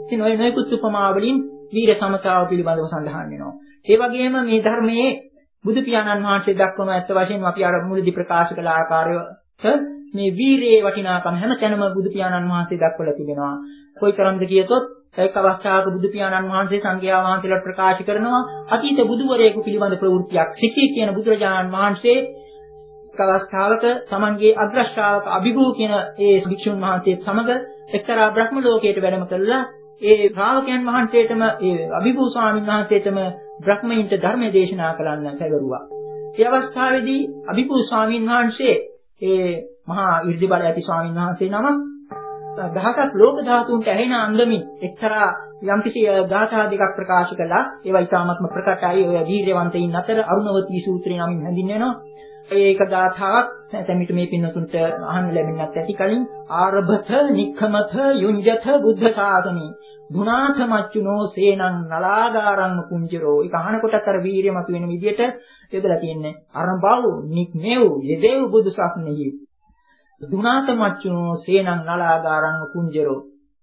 ඉතින් ඔය නොයෙකුත් උපමා වලින් වීර සමතාව පිළිබඳව සඳහන් වෙනවා. ඒ වගේම මේ ධර්මයේ බුදු පියාණන් වහන්සේ දක්වන ඇත්ත වශයෙන්ම අපි අර මුලදී ප්‍රකාශ කළ ආකාරයට මේ වීරයේ වටිනාකම හැම තැනම බුදු පියාණන් වහන්සේ දක්වලා තිබෙනවා. කොයිතරම්ද කියතොත් එක් අවස්ථාවක බුදු පියාණන් වහන්සේ සංඝයා වහන්සේලාට ප්‍රකාශ කරනවා අතීත බුදුවරයෙකු පිළිබඳ ප්‍රවෘත්තියක්. සිකී කියන බුදුරජාණන් වහන්සේ එක් අවස්ථාවක තමන්ගේ අග්‍ර ශ්‍රාවක අභිභූ කියන ඒ භික්ෂුන් වහන්සේත් සමග එක්තරා බ්‍රහ්ම ලෝකයට වැඩම කළා. ඒ ශ්‍රාවකයන් වහන්සේටම ඒ අභිභූ ස්වාමීන් වහන්සේටම බ්‍රහ්මයින්ට ධර්ම දේශනා කළන්න පැවරුවා. ඒ අවස්ථාවේදී අභිභූ ස්වාමීන් වහන්සේ ඒ මහා 이르දි බල ඇති ස්වාමීන් වහන්සේ නම දහසක් ලෝක ධාතුන්ට ඇහෙන අන්දමින් එක්තරා යම්කිසි ගාථා දෙකක් ප්‍රකාශ කළා. ඒවා ඉතාමත්ම ප්‍රකටයි. ඔය වීර්යවන්තයින් අතර අරුණවතී සූත්‍රය නමින් හැඳින්වෙනවා. ඒක ගාථාවක් සැමිට මේ පින්නතුන්ට අහන්න ලැබෙන්නත් ඇති කලින් ආරභත නික්ඛමත යුඤ්ජත බුද්ධ ශාසනී ධුනාථ මච්චුනෝ සේනං නලාගාරං කුංජරෝ. ඒක අහනකොටත් අර වීර්යය මතුවෙන විදිහට යොදලා තියෙන්නේ. අරඹව නික්මෙව් යෙදෙව් බුදු ශාසනයෙහි දුනාත මච්චුනෝ සේනං නලාගාරං කුංජරෝ.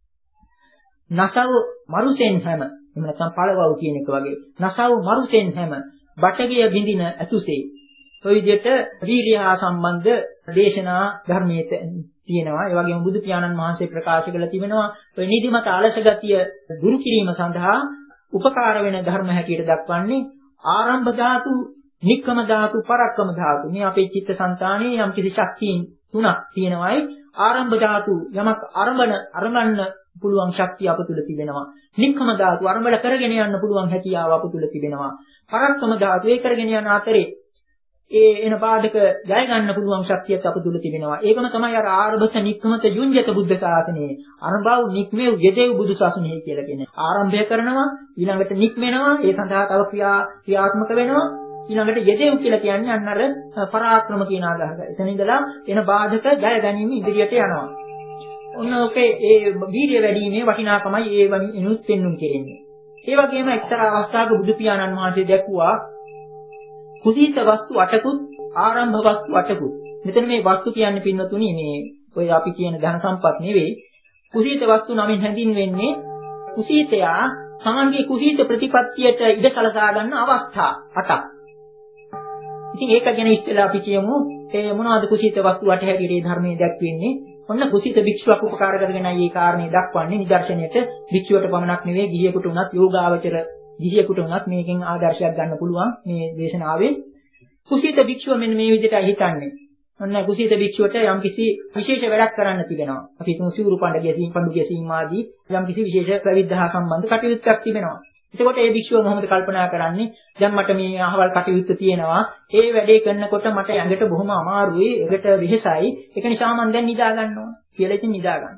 නසව මරුසෙන් හැම එහෙම නැත්නම් පළවව් කියන එක වගේ නසව මරුසෙන් හැම බටගිය බින්දින ඇතුසේ. ඔය විදිහට වීර්ය හා සම්බන්ධ දේශනා ධර්මයේ තියෙනවා. ඒ වගේම බුදු පියාණන් වහන්සේ ප්‍රකාශ කළ තිබෙනවා ඔය නිදිමත අලස ගතිය දුරු කිරීම සඳහා උපකාර වෙන ධර්ම හැටියට දක්වන්නේ ආරම්භ ධාතු, නික්කම ධාතු, පරක්කම ධාතු. මේ අපේ චිත්තසංතානයේ යම් කිසි ශක්තියින් තුනක් තියෙනවායි. ආරම්භ ධාතු යමක් ආරම්භන ආරම්භන්න පුළුවන් ශක්තිය අප තුල තිබෙනවා. නික්කම ධාතු ආරම්භල කරගෙන යන්න පුළුවන් හැකියාව අප තුල තිබෙනවා. පරක්කම ධාතු ඒ කරගෙන යන අතරේ ඒ එන පාඩක ජය ගන්න පුළුවන් ශක්තියත් අප තුල තිබෙනවා. ඒකම තමයි අර ආරම්භත නික්කමත යුඤ්ජත බුද්ධ ශාසනයේ අරඹව නික්මෙව් යෙදෙව් බුදු ශාසනයේ කියලා කියන්නේ. ආරම්භය කරනවා ඊළඟට නික්මෙනවා ඒ සඳහා තව ක්‍රියා ක්‍රියාත්මක වෙනවා. ඊළඟට යෙදෙව් කියලා කියන්නේ අන්න අර පරාක්‍රම කියන අදහස. එතන ඉඳලා එන බාධක ජය ගැනීම ඉදිරියට යනවා. ඔන්න ඔකේ ඒ වීර්ය වැඩිීමේ වටිනාකමයි ඒ වෙනුත් පෙන්වුම් කෙරෙන්නේ. ඒ වගේම එක්තරා අවස්ථාවක බුදු පියාණන් වහන්සේ දැක්ුවා කුසීත වස්තු අටකුත් ආරම්භ වස්තු අටකුත්. මෙතන මේ වස්තු කියන්නේ පින්නතුණි මේ ඔය අපි කියන ධන සම්පත් නෙවෙයි. කුසීත වස්තු නමින් හැඳින්වෙන්නේ කුසීතයා තමන්ගේ කුසීත ප්‍රතිපත්තියට ඉඩ සලසා ගන්න අවස්ථා අටක්. ඉතින් ඒක ගැන ඉස්සෙල්ලා අපි කියමු ඒ මොනවද කුසීත වස්තු අට හැටියට ධර්මයේ දැක්වෙන්නේ. ඔන්න කුසීත භික්ෂුවක් උපකාර කරගෙනයි මේ කාරණේ දක්වන්නේ. නිදර්ශනයට භික්ෂුවට පමණක් නෙවෙයි ගිහියෙකුට උනත් යෝගාවචර ගිහියෙකුට උනත් මේකෙන් ආදර්ශයක් ගන්න පුළුවන් මේ දේශනාවේ. කුසීත භික්ෂුව මෙන්න මේ විදිහට හිතන්නේ. ඔන්න කුසීත භික්ෂුවට යම්කිසි විශේෂ වැඩක් කරන්න තිබෙනවා. අපි හිතමු සිවුරු පඬ ගැසීම් පඬු ගැසීම් ආදී යම්කිසි විශේෂ ප්‍රවිද්ධහා සම්බන්ධ කටයුත්තක් තිබෙනවා. එතකොට ඒ භික්ෂුව මොහොමද කල්පනා කරන්නේ? දැන් මට මේ අහවල් කටයුත්ත තියෙනවා. ඒ වැඩේ කරනකොට මට ඇඟට බොහොම අමාරුයි, ඒකට වෙහෙසයි. ඒක නිසා මම දැන් නිදා ගන්නවා කියලා ඉතින් නිදා ගන්නවා.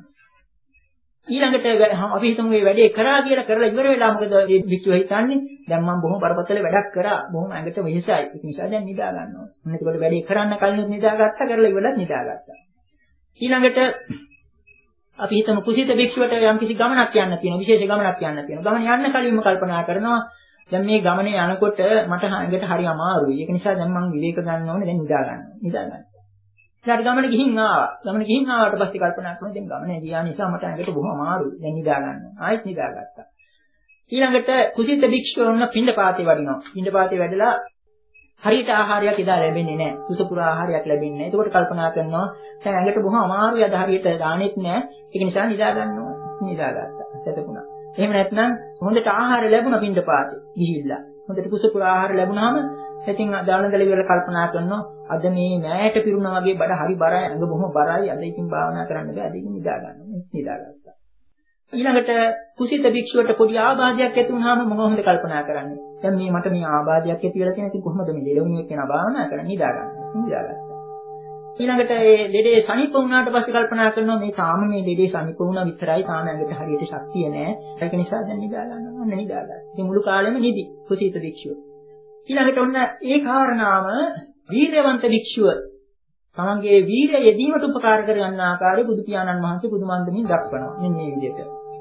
ඊළඟට අපි හිතමු මේ වැඩේ කරා කියලා කරලා ඉවර වෙලා මොකද මේ භික්ෂුව හිතන්නේ? දැන් මම බොහොම බරපතල වැඩක් කරා. බොහොම ඇඟට වෙහෙසයි. ඒක නිසා දැන් නිදා ගන්නවා. මොන එතකොට වැඩේ කරන්න කලිනුත් නිදාගත්තා, කරලා ඉවරලත් නිදාගත්තා. ඊළඟට අපි හිතමු කුසීත භික්ෂුවට යම්කිසි ගමනක් යන්න තියෙනවා, විශේෂ ගමනක් යන්න තියෙනවා. ගමන යන්න කලින්ම කල්පනා කරනවා දැන් මේ ගමනේ යනකොට මට ඇඟට හරි අමාරුයි. ඒක නිසා දැන් මම විවේක ගන්න ඕනේ, දැන් නිදා ගන්නවා. නිදා ගන්නවා. ඊට ගමන ගිහින් ආවා. ගමන ගිහින් ආවට පස්සේ කල්පනා කරනවා දැන් ගමනේ ගියා නිසා මට ඇඟට බොහොම අමාරුයි. දැන් නිදා ගන්නවා. ආයෙත් නිදාගත්තා. ඊළඟට කුසීත භික්ෂුව වුණ පින්ඩපාතේ වඩිනවා. පින්ඩපාතේ වැඩලා හරියට ආහාරයක් එදා ලැබෙන්නේ නැහැ. සුසපුර ආහාරයක් ලැබෙන්නේ නැහැ. ඒකට කල්පනා කරනවා දැන් ඇඟට බොහොම අමාරුයි අද හරියට දාන්නෙත් නැහැ. ඒක නිසා නිදා ගන්නවා. නිදාගත්තා. සැතපුණා. එහෙම නැත්නම් හොඳට ආහාර ලැබුණා පින්ඩපාතේ ගිහිල්ලා. හොඳට කුසපුර ආහාර ලැබුණාම ඉතින් දානදල ඉවර කල්පනා කරනවා අද මේ නෑට පිරුණා වගේ බඩ හරි බරයි ඇඟ බොහොම බරයි අද ඉතින් භාවනා කරන්න බෑ අද ඉතින් නිදා ගන්න. නිදාගත්තා. ඊළඟට කුසිත භික්ෂුවට පොඩි ආබාධයක් ඇති වුණාම මොනවද කල්පනා කරන්නේ? දැන් මේ මට මේ ආබාධයක් ඇති වෙලා තියෙන ඉතින් කොහොමද මේ ලෙඩුණුවෙක් වෙනා භාවනා කරන්නේ? නිදා ගන්න. නිදාගත්තා. ඊළඟට ඒ ලෙඩේ සනීප වුණාට පස්සේ කල්පනා කරනවා මේ තාම මේ ලෙඩේ සනීප වුණා විතරයි තාම ඇඟට හරියට ශක්තිය නෑ. ඒක නිසා දැන් නිදා ගන්නවා. අන්න නිදාගත්තා. ඉතින් මුළු කාලෙම නිදි කුසිත භික්ෂුව. ඊළඟට ඔන්න ඒ කාරණාව වීරවන්ත භික්ෂුව තමන්ගේ වීරය යෙදීමට උපකාර කර ගන්න ආකාරය බුදු පියාණන් වහන්සේ බුදුමන්දමින් දක්වනවා. මෙන්න මේ විදිහට.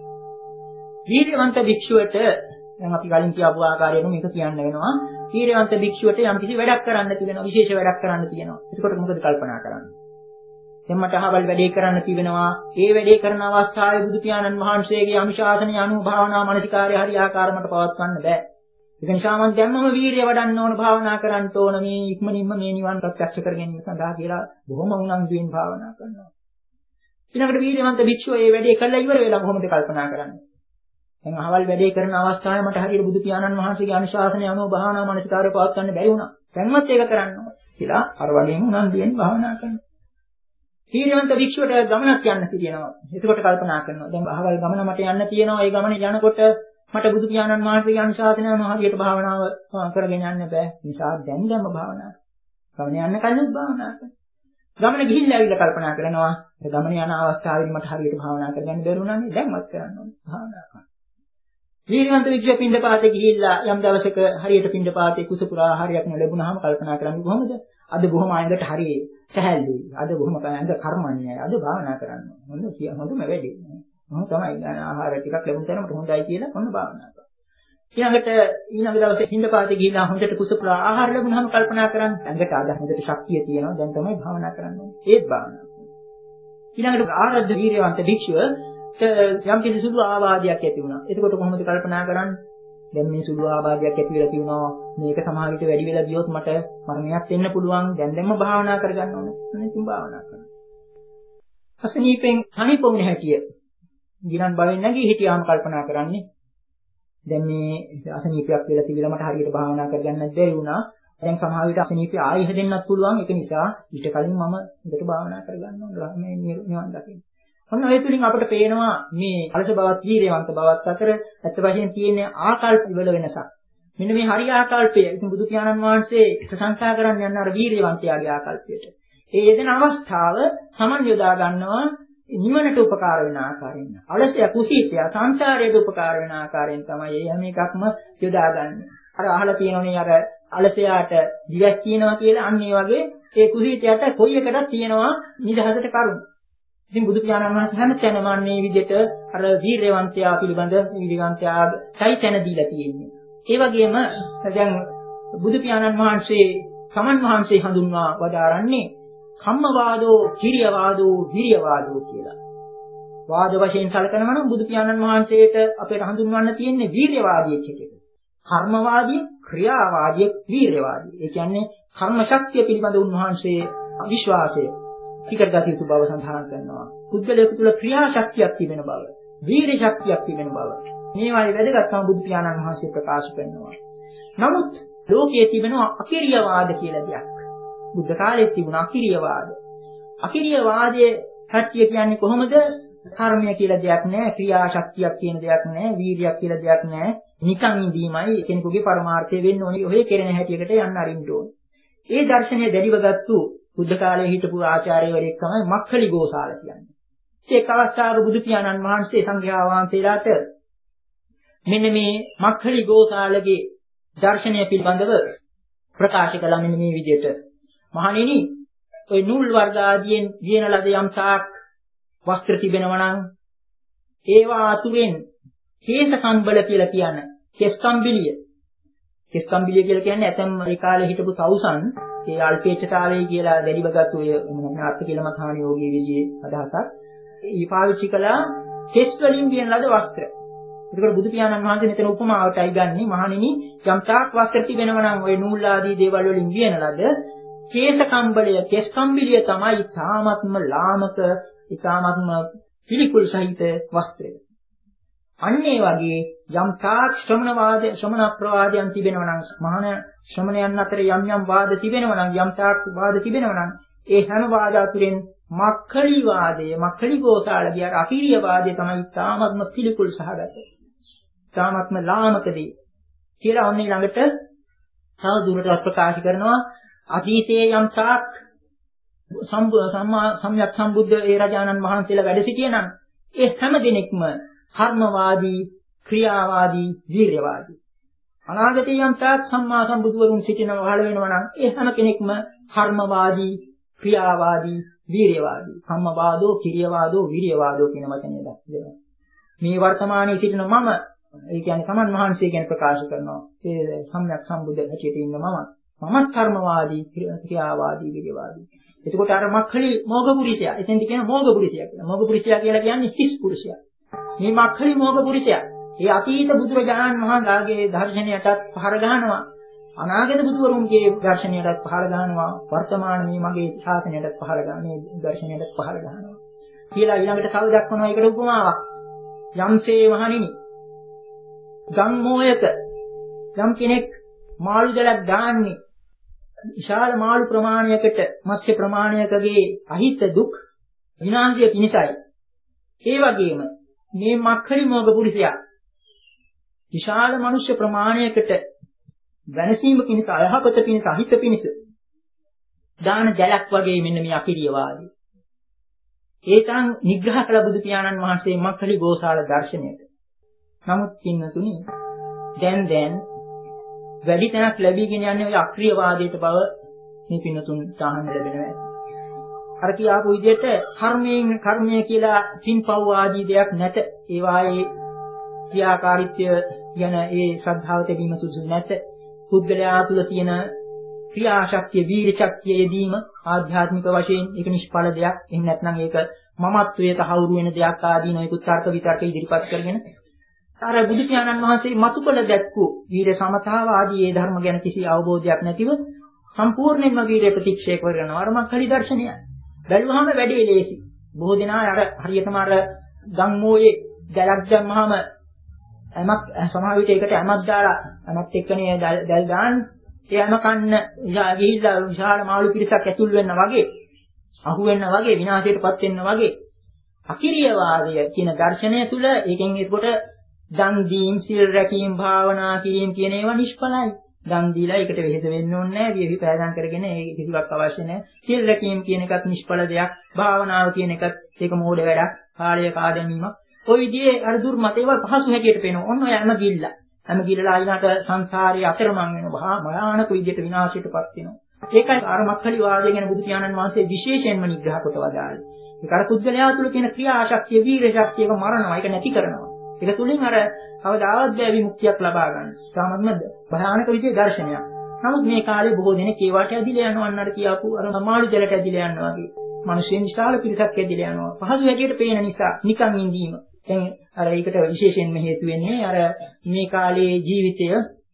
වීරවන්ත භික්ෂුවට දැන් අපි කලින් කියපු ආකාරයෙන්ම මේක කියන්න වෙනවා. වීරවන්ත භික්ෂුවට යම් කිසි වැඩක් කරන්න තියෙනවා, විශේෂ වැඩක් කරන්න තියෙනවා. එතකොට මොකද කල්පනා කරන්නේ? දැන් මට අහවල් වැඩේ කරන්න තිබෙනවා. ඒ වැඩේ කරන අවස්ථාවේ බුදු පියාණන් වහන්සේගේ අනුශාසනීය අනුභාවනා මානසිකාර්ය හරියාකාරමට පවත්වන්න බෑ. ඒක නිසා මම දැන්මම වීරිය වඩන්න ඕන, භාවනා කරන්න ඕන, මේ ඉක්මනින්ම මේ නිවන් ප්‍රත්‍යක්ෂ කර ගැනීම සඳහා කියලා බොහොම උනන්දුවෙන් භාවනා කරනවා. ඊළඟට වීර්යවන්ත භික්ෂුව මේ වැඩේ කළා ඉවර වෙලා කොහොමද කල්පනා කරන්නේ? දැන් අහවල් වැඩේ කරන අවස්ථාවේ මට හරියට බුදු පියාණන් වහන්සේගේ අනුශාසනීය අනුභාවනා මානසිකාර්ය පවත්වන්න බැරි වුණා. දැන්වත් ඒක කරන්න ඕන කියලා අර වගේම උනන්දුවෙන් භාවනා කරනවා. වීර්යවන්ත භික්ෂුවට ගමනක් යන්න තියෙනවා. එතකොට කල්පනා කරනවා දැන් අහවල් ගමන මට යන්න තියෙනවා. ඒ ගමනේ යනකොට මට බුදු පියාණන් වහන්සේගේ අනුශාසනය අනුහරියට භාවනාව කරගෙන යන්න බෑ. නිසා දැන් දැන්ම භාවනා කරනවා. ගමන යන්න කලින් භාවනා කරනවා. ගමන ගිහිල්ලා ඇවිල්ලා කල්පනා කරනවා ඒ ගමන යන අවස්ථාවේදී මට හරියට භාවනා කරගන්න බැරි වුණානේ. දැන්වත් කරන්න ඕනේ භාවනා කරනවා. වීර්යවන්ත භික්ෂුව පින්ඩපාතේ ගිහිල්ලා යම් දවසක හරියට පින්ඩපාතේ කුස පුරා ආහාරයක් ලැබුණාම කල්පනා කරන්නේ කොහොමද? අද බොහොම අයකට හරිය සැහැල්ලුයි. අද බොහොම අයද කර්මන්නේ. අද භාවනා කරන්න ඕනේ. හොඳ කිය හොඳම වැඩේ. මොහොත තමයි ආහාර ටිකක් ලැබුණ තරමට හොඳයි කියලා ඔන්න භාවනා කරනවා. ඊළඟට ඊළඟ දවසේ පින්ඩපාතේ ගිහිල්ලා හොඳට කුස පුරා ආහාර ලැබුණාම කල්පනා කරන්නේ ඇඟට අද හොඳට ශක්තිය තියෙනවා. දැන් තමයි භාවනා කරන්න ඕනේ. ඒත් භාවනා කරනවා. ඊළඟට ආරද්ධ වීර්යවන්ත භික්ෂුව යම් කිසි සුළු ආවාදයක් ඇති වුණා. එතකොට කොහොමද කල්පනා කරන්නේ? දැන් මේ සුළු ආවාදයක් ඇති වෙලා තියෙනවා. මේක සමහර විට වැඩි වෙලා ගියොත් මට මරණයක් වෙන්න පුළුවන්. දැන් දැන්ම භාවනා කරගන්න ඕනේ. එනිසා භාවනා කරනවා. අසනීපෙන් හනිපොන්නේ හැටිය. ගිරන් බවෙන් නැගී හිටියාම කල්පනා කරන්නේ දැන් මේ අසනීපයක් වෙලා තිබිලා මට හරියට භාවනා කරගන්න බැරි වුණා. දැන් සමහර විට අසනීපය ආයෙ හැදෙන්නත් පුළුවන්. ඒක නිසා ඊට කලින් මම හොඳට භාවනා කරගන්න ඕනේ. මේ නිවන් දකින්න. ඔන්න ඔය තුලින් අපිට පේනවා මේ අලස බවත් වීර්යවන්ත බවත් අතර ඇත්ත වශයෙන් තියෙන ආකල්ප වල වෙනසක්. මෙන්න මේ හරි ආකල්පය ඉතින් බුදු පියාණන් වහන්සේ ප්‍රශංසා කරන්න යන අර වීර්යවන්තයාගේ ආකල්පයට. ඒ යෙදෙන අවස්ථාව සමන් යොදා ගන්නවා නිවනට උපකාර වෙන ආකාරයෙන්. අලසය කුසීතය සංසාරයට උපකාර වෙන ආකාරයෙන් තමයි මේ හැම එකක්ම යොදාගන්නේ. අර අහලා තියෙනෝනේ අර අලසයාට දිවස් කියනවා කියලා අන්න ඒ වගේ ඒ කුසීතයට කොයි එකටත් තියෙනවා නිදහසට කරුණු. ඉතින් බුදු පියාණන් වහන්සේ හැම තැනම මේ විදිහට අර වීරයවන්තයා පිළිබඳ වීරයවන්තයායි තැන දීලා තියෙන්නේ. ඒ වගේම දැන් බුදු පියාණන් වහන්සේ සමන් වහන්සේ හඳුන්වා වදාරන්නේ කම්මවාදෝ, කිරියවාදෝ, විරියවාදෝ කියලා. වාද වශයෙන් සැලකනවා නම් බුදු පියාණන් වහන්සේට අපිට හඳුන්වන්න තියෙන්නේ වීරයවාදී කෙනෙක්. කර්මවාදී, ක්‍රියාවාදී, වීරයවාදී. ඒ කියන්නේ කර්ම ශක්තිය පිළිබඳ උන්වහන්සේ විශ්වාසය පිටගත යුතු බව සඳහන් කරනවා. පුද්ගලයෙකු තුළ ක්‍රියා ශක්තියක් තිබෙන බව, වීර ශක්තියක් තිබෙන බව. මේවායේ වැදගත්කම බුදු පියාණන් වහන්සේ ප්‍රකාශ කරනවා. නමුත් ලෝකයේ තිබෙනවා අකිරියවාද කියලා දෙයක්. බුද්ධ කාලයේ තිබුණ අකිරියවාද. අකිරියවාදයේ කට්ටිය කියන්නේ කොහොමද? කර්මය කියලා දෙයක් නැහැ, ක්‍රියා ශක්තියක් කියන දෙයක් නැහැ, වීර්යයක් කියලා දෙයක් නැහැ. නිකන් ඉඳීමයි කෙනෙකුගේ පරමාර්ථය වෙන්න ඕනේ. ඔය කෙරෙන හැටියකට යන්න අරින්න ඕනේ. ඒ දර්ශනය දැඩිව ගත්තු බුද්ධ කාලයේ හිටපු ආචාර්යවරයෙක් තමයි මක්ඛලි ගෝසාල කියන්නේ. ඒක අවස්ථාවක බුදු පියාණන් වහන්සේ සංඝයා වහන්සේලාට මෙන්න මේ මක්ඛලි ගෝසාලගේ දර්ශනය පිළිබඳව ප්‍රකාශ කළා මෙන්න මේ විදිහට. මහණෙනි, ඔය නූල් වර්ග ආදියෙන් වියන ලද යම් තාක් වස්ත්‍ර තිබෙනවා නම් ඒවා අතුරෙන් කේශ කම්බල කියලා කියන කෙස් කම්බිලිය. කෙස් කම්බිලිය කියලා කියන්නේ ඇතම් ඒ කාලේ හිටපු තවුසන් ඒ අල්පේච්ඡතාවයේ කියලා දැඩිවගත්තු ඔය මොනවාත් කියලා මතහාන යෝගී විදිහේ අදහසක්. ඊ පාවිච්චි කළා කෙස් වලින් වියන ලද වස්ත්‍ර. ඒකට බුදු පියාණන් වහන්සේ මෙතන උපමාවටයි ගන්නෙ. මහණෙනි, යම් තාක් වස්ත්‍ර තිබෙනවා නම් ඔය නූල් ආදී දේවල් වලින් වියන ලද කේශ කම්බලය, කෙස් කම්බිලිය තමයි තාමත්ම ලාමක, ඊ타මත්ම පිළිකුල් සහිත වස්ත්‍රය. අන්න ඒ වගේ යම් තාක් ශ්‍රමණ වාද, ශ්‍රමණ ප්‍රවාදයන් තිබෙනවා නම්, මහාන ශ්‍රමණයන් අතර යම් යම් වාද තිබෙනවා නම්, යම් තාක් වාද තිබෙනවා නම්, ඒ හැම වාද අතුරෙන් මක්ඛලි වාදය, මක්ඛලි ගෝසාලගේ අකිරිය වාදය තමයි තාමත්ම පිළිකුල් සහගත. තාමත්ම ලාමකදී කියලා ඔන්න ළඟට තව දුරටත් ප්‍රකාශ කරනවා. අතීතයේ යම් තාක් සම්මා සම්්‍යක් සම්බුද්ධ ඒ රජාණන් වහන්සේලා වැඩ සිටියනම් ඒ හැම දිනෙකම කර්මවාදී, ක්‍රියාවාදී, වීර්යවාදී. අනාගතයේ යම් තාක් සම්මා සම්බුදුවරුන් සිටිනව පහළ වෙනවා නම් ඒ හැම කෙනෙක්ම කර්මවාදී, ක්‍රියාවාදී, වීර්යවාදී. කම්මවාදෝ, කිරියවාදෝ, වීර්යවාදෝ කියන වචනේ දක්වනවා. මේ වර්තමානයේ සිටින මම, ඒ කියන්නේ සමන් වහන්සේ ගැන ප්‍රකාශ කරනවා. ඒ සම්්‍යක් සම්බුද්ධ හැටියට ඉන්න මම මමත් කර්මවාදී ක්‍රියාවාදී විරවාදී. එතකොට අර මක්ඛලි මොග පුරුෂයා. එතෙන්ද කියන මොග පුරුෂයා කියලා. මොග පුරුෂයා කියලා කියන්නේ හිස් පුරුෂයා. මේ මක්ඛලි මොග පුරුෂයා. ඒ අතීත බුදුරජාණන් වහන්සේගේ දර්ශනයටත් පහර ගන්නවා. අනාගත බුදුවරුන්ගේ දර්ශනයටත් පහර ගන්නවා. වර්තමාන මේ මගේ ශාසනයටත් පහර ගන්න මේ දර්ශනයටත් පහර ගන්නවා. කියලා ඊළඟට කව දක්වනවා ඒකට උපමාවක්. යම්සේ මහණෙනි ගම්මෝයක යම් කෙනෙක් මාළු ජලක් දාන්නේ විශාල මාළු ප්‍රමාණයකට මත්ස්‍ය ප්‍රමාණයකගේ අහිත දුක් විනාශය පිණිසයි. ඒ වගේම මේ මක්ඛලි මොග පුරුෂයා විශාල මනුෂ්‍ය ප්‍රමාණයකට වෙනසීම පිණිස අයහපත පිණිස අහිත පිණිස දාන ජලක් වගේ මෙන්න මේ අකිරිය වාදී. ඒ තරම් නිග්‍රහ කළ බුදු පියාණන් වහන්සේ මක්ඛලි ගෝසාල දර්ශනයට. නමුත් පින්නතුනි දැන් දැන් වැඩි තැනක් ලැබීගෙන යන්නේ ඔය අක්‍රීය වාදයට බව මේ පින්නතුන් සාහන ලැබෙනවා. අර කියාපු විදිහට කර්මයෙන් කර්මය කියලා පින්පව් ආදී දෙයක් නැත. ඒ වායේ ක්‍රියාකාරීත්වය ගැන ඒ ශ්‍රද්ධාව තිබීම සුදුසු නැත. පුද්ගලයා තුළ තියෙන ක්‍රියාශක්තිය, වීර්ය ශක්තිය යෙදීම ආධ්‍යාත්මික වශයෙන් ඒක නිෂ්ඵල දෙයක්. එහෙම නැත්නම් ඒක මමත්වයට හවුරු වෙන දෙයක් ආදී නොයෙකුත් තර්ක විතර්ක ඉදිරිපත් කරගෙන අර බුදු පියාණන් වහන්සේ මතුකල දැක්වූ වීර්ය සමතාව ආදී ඒ ධර්ම ගැන කිසි අවබෝධයක් නැතිව සම්පූර්ණයෙන්ම වීර්ය ප්‍රතික්ෂේප කරනවා. අර මක්ඛලි දර්ශනය. බැලුවහම වැඩේ ලේසි. බොහෝ දෙනා අර හරියටම අර ගම්මෝයේ දැලක් දැම්මහම එමක් සමහර විට ඒකට ඇමක් දාලා අනත් එක්කනේ දැල් දාන්න. ඒ ඇම කන්න ගිහිල්ලා විශාල මාළු පිරිසක් ඇතුල් වෙන්න වගේ, අහු වෙන්න වගේ, විනාශයටපත් වෙන්න වගේ අකිරිය වාදය කියන දර්ශනය තුල ඒකෙන් ඒකට දන් දීම්, සීල් රැකීම්, භාවනා කිරීම කියන ඒවා නිෂ්ඵලයි. දන් දීලා ඒකට වෙහෙස වෙන්න ඕනේ නැහැ. විවි පෑදම් කරගෙන ඒ කිසිවක් අවශ්‍ය නැහැ. සීල් රැකීම කියන එකත් නිෂ්ඵල දෙයක්. භාවනාව කියන එකත් ඒක මෝඩ වැඩක්. කාලය කාදැමීමක්. ඔය විදිහේ අර දුර්මත ඒවා පහසු හැටියට පේනවා. ඔන්න ඔය හැම ගිල්ල. හැම ගිල්ලලා ඊළාට සංසාරයේ අතරමං වෙනවා. මහානාක විදිහට විනාශයටපත් වෙනවා. ඒකයි අර මක්ඛලි වාදය ගැන බුදු පියාණන් වහන්සේ විශේෂයෙන්ම නිග්‍රහ කොට වදාළේ. ඒක අර පුද්ගලයා තුළ තියෙන ක්‍රියාශක්තිය, වීර්ය ශක්තියක මරණවා. ඒක නැති කරනවා. ඒක තුලින් අර කවදාවත් බෑ විමුක්තියක් ලබා ගන්න. සාමාන්‍යම භයානක විදිහේ දර්ශනයක්. නමුත් මේ කාලේ බොහෝ දෙනෙක් ඒවට ඇදිලා යනවා අන්නර කියාපු අර මාළු ජලයට ඇදිලා යනවා වගේ. මිනිස්සුන් විශාල පිරිසක් ඇදිලා යනවා. පහසු හැටියට පේන නිසා නිකන් ඉඳීම. දැන් අර ඒකට විශේෂයෙන්ම හේතු වෙන්නේ අර මේ කාලේ ජීවිතය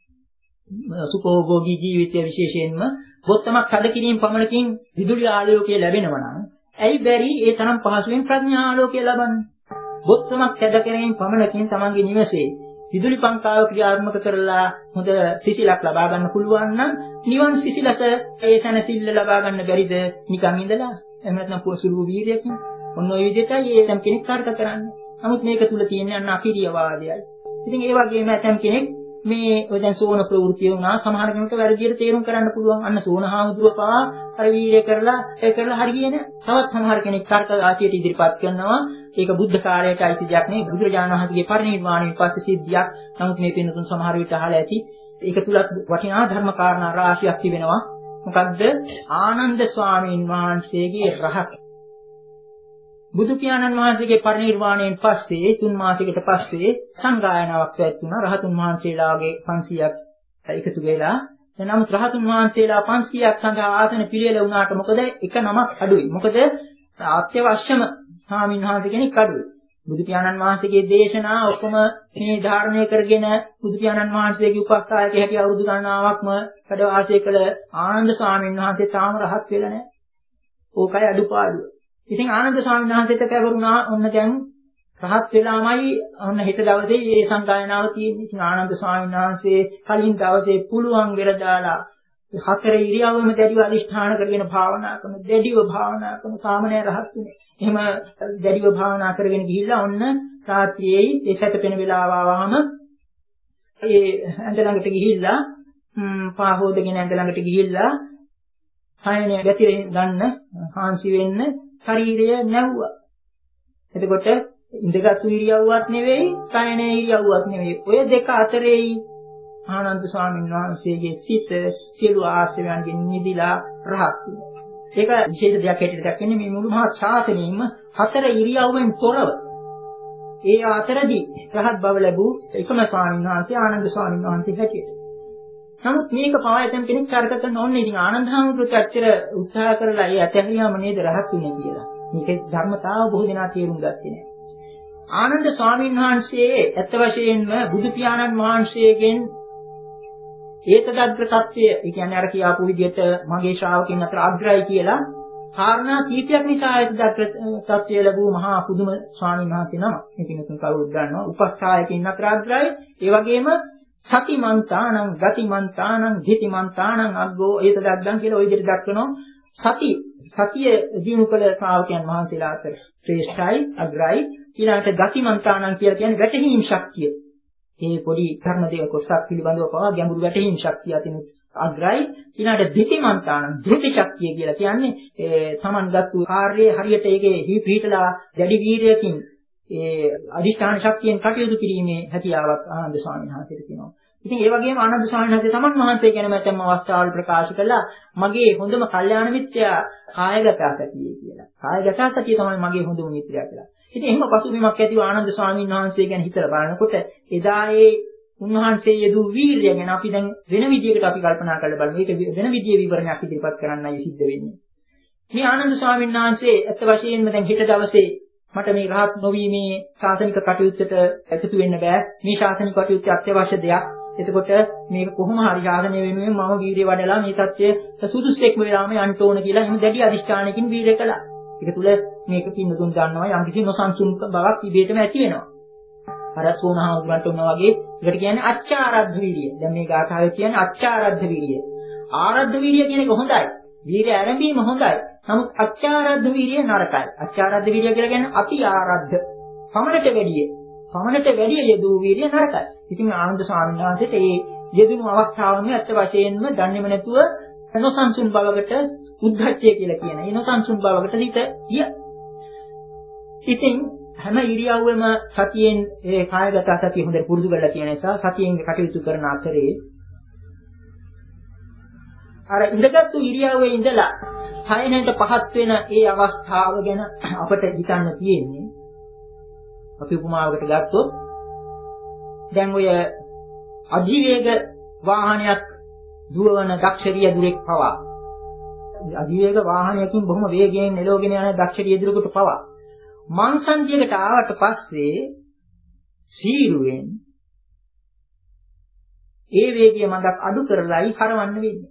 සුඛෝභෝගී ජීවිතය විශේෂයෙන්ම බොත්තමක් හද කිරීම පමණකින් විදුලි ආලෝකය ලැබෙනවා නම් ඇයි බැරි ඒ තරම් පහසුවෙන් ප්‍රඥා ආලෝකය ලබන්නේ? බොත්තමක් හද කිරීම පමණකින් තමන්ගේ නිවසේ විදුලි පංකාව ක්‍රියාත්මක කරලා හොඳ සිසිලක් ලබා ගන්න පුළුවන් නම් නිවන් සිසිලස ඒ තනසිල්ල ලබා ගන්න බැරිද නිකන් ඉඳලා? එහෙම නැත්නම් පුරුසුළු වීර්යයකින් ඔන්න ඔය විදිහටයි ඒ තම් කෙනෙක් කාර්ක කරන්නේ. නමුත් මේක තුල තියෙන අන්න අකිරිය වාදයයි. ඉතින් ඒ වගේම ඇතම් කෙනෙක් මේ ඔය දැන් සෝන ප්‍රවෘත්ති වුණා සමහර කෙනෙකුට වැරදියට තේරුම් කරන්න පුළුවන්. අන්න සෝනහාමුදුරුව පවා අර වීර්ය කරලා ඒ කරලා හරියන තවත් සමහර කෙනෙක් තර්ක ආචියට ඉදිරිපත් කරනවා. ඒක බුද්ධ කාලයට අයිති දෙයක් නෙවෙයි. බුදුරජාණන් වහන්සේගේ පරිනිර්වාණයෙන් පස්සේ සිද්ධියක්. නමුත් මේ පින්නතුන් සමහර විට අහලා ඇති. ඒක තුලත් වටිනා ධර්ම කාරණා රාශියක් තිබෙනවා. මොකද්ද? ආනන්ද ස්වාමීන් වහන්සේගේ රහත් බුදු පියාණන් වහන්සේගේ පරිනිර්වාණයෙන් පස්සේ තුන් මාසයකට පස්සේ සංගායනාවක් පැවැත්වුණා. රහතුන් වහන්සේලාගේ පන්සියයක් එකතු වෙලා. එනමුත් රහතුන් වහන්සේලා පන්සියයක් සඳහා ආසන පිළියෙල වුණාට මොකද එක නමක් අඩුයි. මොකද අත්‍යවශ්‍යම ස්වාමීන් වහන්සේ කෙනෙක් අඩුයි. බුදු පියාණන් වහන්සේගේ දේශනා ඔක්කොම මේ ධාරණය කරගෙන බුදු පියාණන් වහන්සේගේ උපස්ථායක හැටි අවුරුදු ගණනාවක්ම වැඩ වාසය කළ ආනන්ද ස්වාමීන් වහන්සේ තාම රහත් වෙලා නැහැ. ඕකයි අඩුපාඩුව. ඉතින් ආනන්ද ස්වාමීන් වහන්සේට කැවරුණා ඔන්න දැන් රහත් වෙලාමයි ඔන්න හෙට දවසේ මේ සංගායනාව තියෙන්නේ. ඉතින් ආනන්ද ස්වාමීන් වහන්සේ කලින් දවසේ පුළුවන් වෙලා දාලා හතර ඉරියව්වෙම දැඩිව අදිෂ්ඨාන කරගෙන භාවනා කරන, දැඩිව භාවනා කරන සාමණේර රහත් වෙන්නේ. එහෙම දැඩිව භාවනා කරගෙන ගිහිල්ලා ඔන්න රාත්‍රියේ ඒ සැතපෙන වෙලාව ආවම ඒ ඇඳ ළඟට ගිහිල්ලා පාහෝදගෙන ඇඳ ළඟට ගිහිල්ලා සායනය ගැතිරෙන් ගන්න හාන්සි වෙන්න ශරීරය නැවුවා. එතකොට ඉඳගත්තු ඉරියව්වක් නෙවෙයි, සායනයේ ඉරියව්වක් නෙවෙයි. ඔය දෙක අතරේයි ආනන්ද ස්වාමීන් වහන්සේගේ සිත සියලු ආශ්‍රයයන්ගෙන් නිදිලා රහත් වුණා. ඒක විශේෂ දෙයක් හැටියට දක්වන්නේ මේ මුළු මහත් ශාසනයෙම හතර ඉරියව්වෙන් තොරව. ඒ අතරදී රහත් බව ලැබූ එකම ස්වාමීන් වහන්සේ ආනන්ද ස්වාමීන් වහන්සේ හැටියට. නමුත් මේක පවා ඇතම් කෙනෙක් තර්ක කරන ඕනේ. ඉතින් ආනන්ද හාමුදුරුවෝ ඇත්තට උත්සාහ කරලා ඒ ඇතැහියාම නේද රහත් වෙන්නේ කියලා. මේකේ ධර්මතාව බොහෝ දෙනා තේරුම් ගත්තේ නැහැ. ආනන්ද ස්වාමීන් වහන්සේ ඇත්ත වශයෙන්ම බුදු පියාණන් වහන්සේගෙන් ඒතදග්‍ර තත්වය, ඒ කියන්නේ අර කියාපු විදිහට මගේ ශ්‍රාවකින් අතර අග්‍රයි කියලා කාරණා කීපයක් නිසා ඒතදග්‍ර තත්වය ලැබූ මහා පුදුම ස්වාමීන් වහන්සේ නම. මේක නිකුත් කවුරුත් දන්නවා. උපස්ථායකින් අතර අග්‍රයි. ඒ වගේම සතිමන්තානං ගතිමන්තානං ධිතිමන්තානං අග්ගෝ ඒතදග්ගං කියලා ওই විදිහට දක්වනවා. සති සතිය දිනු කළ ශ්‍රාවකයන් වහන්සේලා අතර ශ්‍රේෂ්ඨයි අග්‍රයි. ඊළඟට ගතිමන්තානං කියලා කියන්නේ වැටහීම් ශක්තිය. මේ පොඩි කර්ම දෙක කොටසක් පිළිබඳව පවා ගැඹුරු වැටහීම් ශක්තිය අතින් අග්‍රයි. ඊළඟට ධිතිමන්තානං ධෘති ශක්තිය කියලා කියන්නේ ඒ තමන්ගත් කාර්යයේ හරියට ඒකේ හිපීටලා දැඩි වීර්යයකින් ඒ අදිෂ්ඨාන ශක්තියෙන් කටයුතු කිරීමේ හැකියාවක් ආනන්ද ස්වාමීන් වහන්සේට තියෙනවා. ඉතින් ඒ වගේම ආනන්ද ස්වාමීන් වහන්සේ තමන් වහන්සේ ගැන මතම අවස්ථාවල් ප්‍රකාශ කළා මගේ හොඳම කල්යාණ මිත්‍රයා කායගත සතියේ කියලා. කායගත සතිය තමයි මගේ හොඳම මිත්‍රයා කියලා. ඉතින් එහෙම පසුබිමක් ඇතිව ආනන්ද ස්වාමීන් වහන්සේ ගැන හිතලා බලනකොට එදා ඒ උන්වහන්සේ යෙදූ වීරිය ගැන අපි දැන් වෙන විදියකට අපි කල්පනා කරලා බලමු. මේක වෙන විදියේ විවරණයක් ඉදිරිපත් කරන්නයි සිද්ධ වෙන්නේ. මේ ආනන්ද ස්වාමීන් වහන්සේ ඇත්ත වශයෙන්ම දැන් හෙට දවසේ මට මේ රහත් නොවීමේ ශාසනික කටයුත්තට එකතු වෙන්න බෑ. මේ ශාසනික කටයුත්ත අත්‍යවශ්‍ය දෙයක්. එතකොට මේක කොහොම හරි ශාසනය වෙනුවෙන් මම වීරිය වඩලා මේ தත්ත්වය සුදුසුෙක්ම වෙලාම යන්න ඕන කියලා එහෙම දැඩි අදිෂ්ඨානයකින් වීරිය කළා. ඒක තුල මේක පින්නතුන් දන්නවා යම්කිසි නොසන්සුන් බවක් ඉබේටම ඇති වෙනවා. අර සෝනහාමුදුරන්ට උනා වගේ ඒකට කියන්නේ අච්චාරද්ධ වීරිය. දැන් මේ ගාථාවේ කියන්නේ අච්චාරද්ධ වීරිය. ආරද්ධ වීරිය කියන එක හොඳයි. වීරිය ආරම්භීම හොඳයි. නමුත් අච්චාරද්ධ වීරිය නරකයි. අච්චාරද්ධ වීරිය කියලා කියන්නේ අති ආරද්ධ. පමණට වැඩිය. පමණට වැඩිය යෙදූ වීරිය නරකයි. ඉතින් ආනන්ද ස්වාමීන් වහන්සේට මේ යෙදුණු අවස්ථාවම ඇත්ත වශයෙන්ම දන්නේම නැතුව නොසන්සුන් බවකට උද්ධච්චය කියලා කියන. ඒ නොසන්සුන් බවකට හිත ගියා. ඉතින් හැම ඉරියව්වෙම සතියෙන් ඒ කායගත සතිය හොඳට පුරුදු කරලා තියෙන නිසා සතියෙන් කටයුතු කරන අතරේ අර ඉඳගත්තු ඉරියව්වේ ඉඳලා සයනට පහත් වෙන ඒ අවස්ථාව ගැන අපිට හිතන්න තියෙන්නේ. අපි උපමාවකට ගත්තොත් දැන් ඔය අධිවේග වාහනයක් දුවවන දක්ෂරිය දුරෙක් පවා අධිවේග වාහනයකින් බොහොම වේගයෙන් එළවගෙන යන දක්ෂරිය දුරකට පවා මංසන්දියකට ආවට පස්සේ සීරුවෙන් ඒ වේගය මඟක් අඩු කරලායි හරවන්න වෙන්නේ.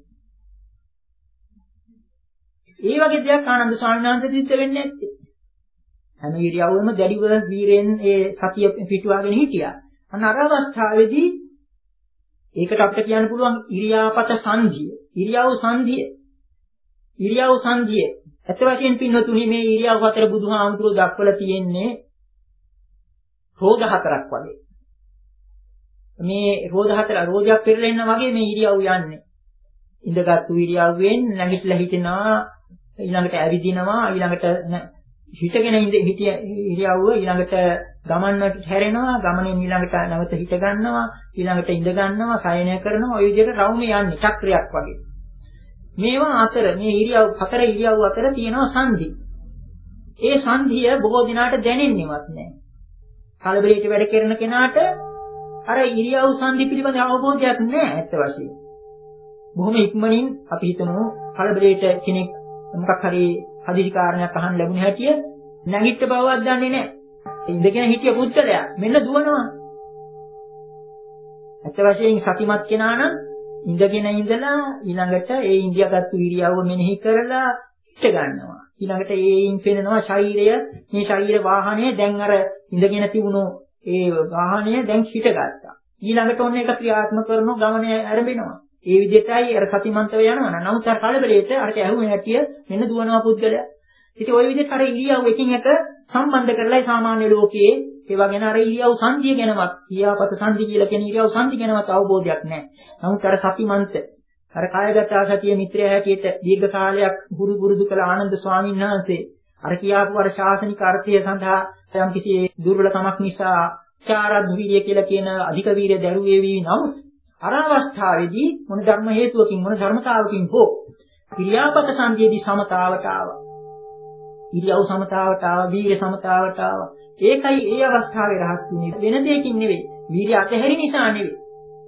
ඒ වගේ දෙයක් ආනන්ද ස්වාමීන් වහන්සේ සිද්ධ වෙන්නේ නැත්තේ. හැම ඉරියව්වෙම දැඩිව වීරෙන් ඒ සතිය පිටුවාගෙන හිටියා. අන්න අර අවස්ථාවේදී ඒකට අපිට කියන්න පුළුවන් ඉරියාපත සංධිය. ඉරියව් සංධිය. ඉරියව් සංධිය. ඇත්ත වශයෙන් පින්නතුනි මේ ඉරියව් හතර බුදුහාමුදුරුවෝ දක්වලා තියෙන්නේ රෝධ හතරක් වගේ. මේ රෝධ හතර රෝධයක් පෙරලෙන්න වගේ මේ ඉරියව් යන්නේ. ඉඳගත්තු ඉරියව්වෙන් නැගිටලා හිටිනවා, ඊළඟට ඇවිදිනවා, ඊළඟට හිටගෙන ඉඳ හිටිය ඉරියව්ව ඊළඟට ගමන්නට හැරෙනවා, ගමනෙන් ඊළඟට නැවත හිට ගන්නවා, ඊළඟට ඉඳ ගන්නවා, සයනය කරනවා. ඔය විදිහට රවුමේ යන්නේ චක්‍රයක් වගේ. මේවා අතර මේ ඉරියව් හතර ඉරියව් අතර තියෙනවා සංධි. ඒ සංධිය බොහෝ දිනාට දැනෙන්නේවත් නැහැ. කලබලයට වැඩ කරන කෙනාට අර ඉරියව් සංධි පිළිබඳ අවබෝධයක් නැහැ ඇත්ත වශයෙන්. බොහොම ඉක්මනින් අපි හිතමු කලබලයට කෙනෙක් මොකක් හරි හදිසි කාරණයක් අහන්න ලැබුණ හැටිය නැගිට බවවත් දන්නේ නැහැ. ඉඳගෙන හිටිය පුද්ගලයා මෙන්න දුවනවා. ඇත්ත වශයෙන් සතිමත් කෙනා නම් ඉඳගෙන ඉඳලා ඊළඟට ඒ ඉන්දියාගත්තු ඉරියව්ව මෙනෙහි කරලා හිට ගන්නවා. ඊළඟට ඒයින් පෙනෙනවා ශරීරය, මේ ශරීර වාහනය දැන් අර ඉඳගෙන තිබුණු ඒ වාහනය දැන් හිට ගත්තා. ඊළඟට ඔන්න ඒක ක්‍රියාත්මක කරන ගමන ආරම්භෙනවා. ඒ විදිහටයි අර සතිමන්තව යනවා. නමුත් අර කලබලයට අරට ඇහුවේ නැටිය මෙන්න දුවනවා පුද්ගලයා. ඉතින් ওই විදිහට අර ඉරියව් එකින් එක සම්බන්ධ කරලා සාමාන්‍ය ලෝකයේ ඒවා ගැන අර ඉරියව් සංධිය ගැනවත්, ක්‍රියාපත සංධිය කියලා කියන ඉරියව් සංධිය ගැනවත් අවබෝධයක් නැහැ. නමුත් අර සතිමන්ත අර කායගත සතිය මිත්‍රය හැටියට දීර්ඝ කාලයක් ගුරු පුරුදු කළ ආනන්ද ස්වාමීන් වහන්සේ අර කියාපු අර ශාසනික අර්ථය සඳහා යම් කිසි දුර්වලකමක් නිසා චාරද්ධ වීර්ය කියලා කියන අධික වීර්ය දැරුවේ වී නමුත් අර අවස්ථාවේදී මොන ධර්ම හේතුවකින් මොන ධර්මතාවකින් හෝ ක්‍රියාපත සංධියේදී සමතාවට ආවා. ඉරියව් සමතාවට ආවා, වීර්ය සමතාවට ආවා. ඒකයි ඒ අවස්ථාවේ රහස් වුනේ වෙන දෙයකින් නෙවෙයි. වීර්ය අතහැරි නිසා නෙවෙයි.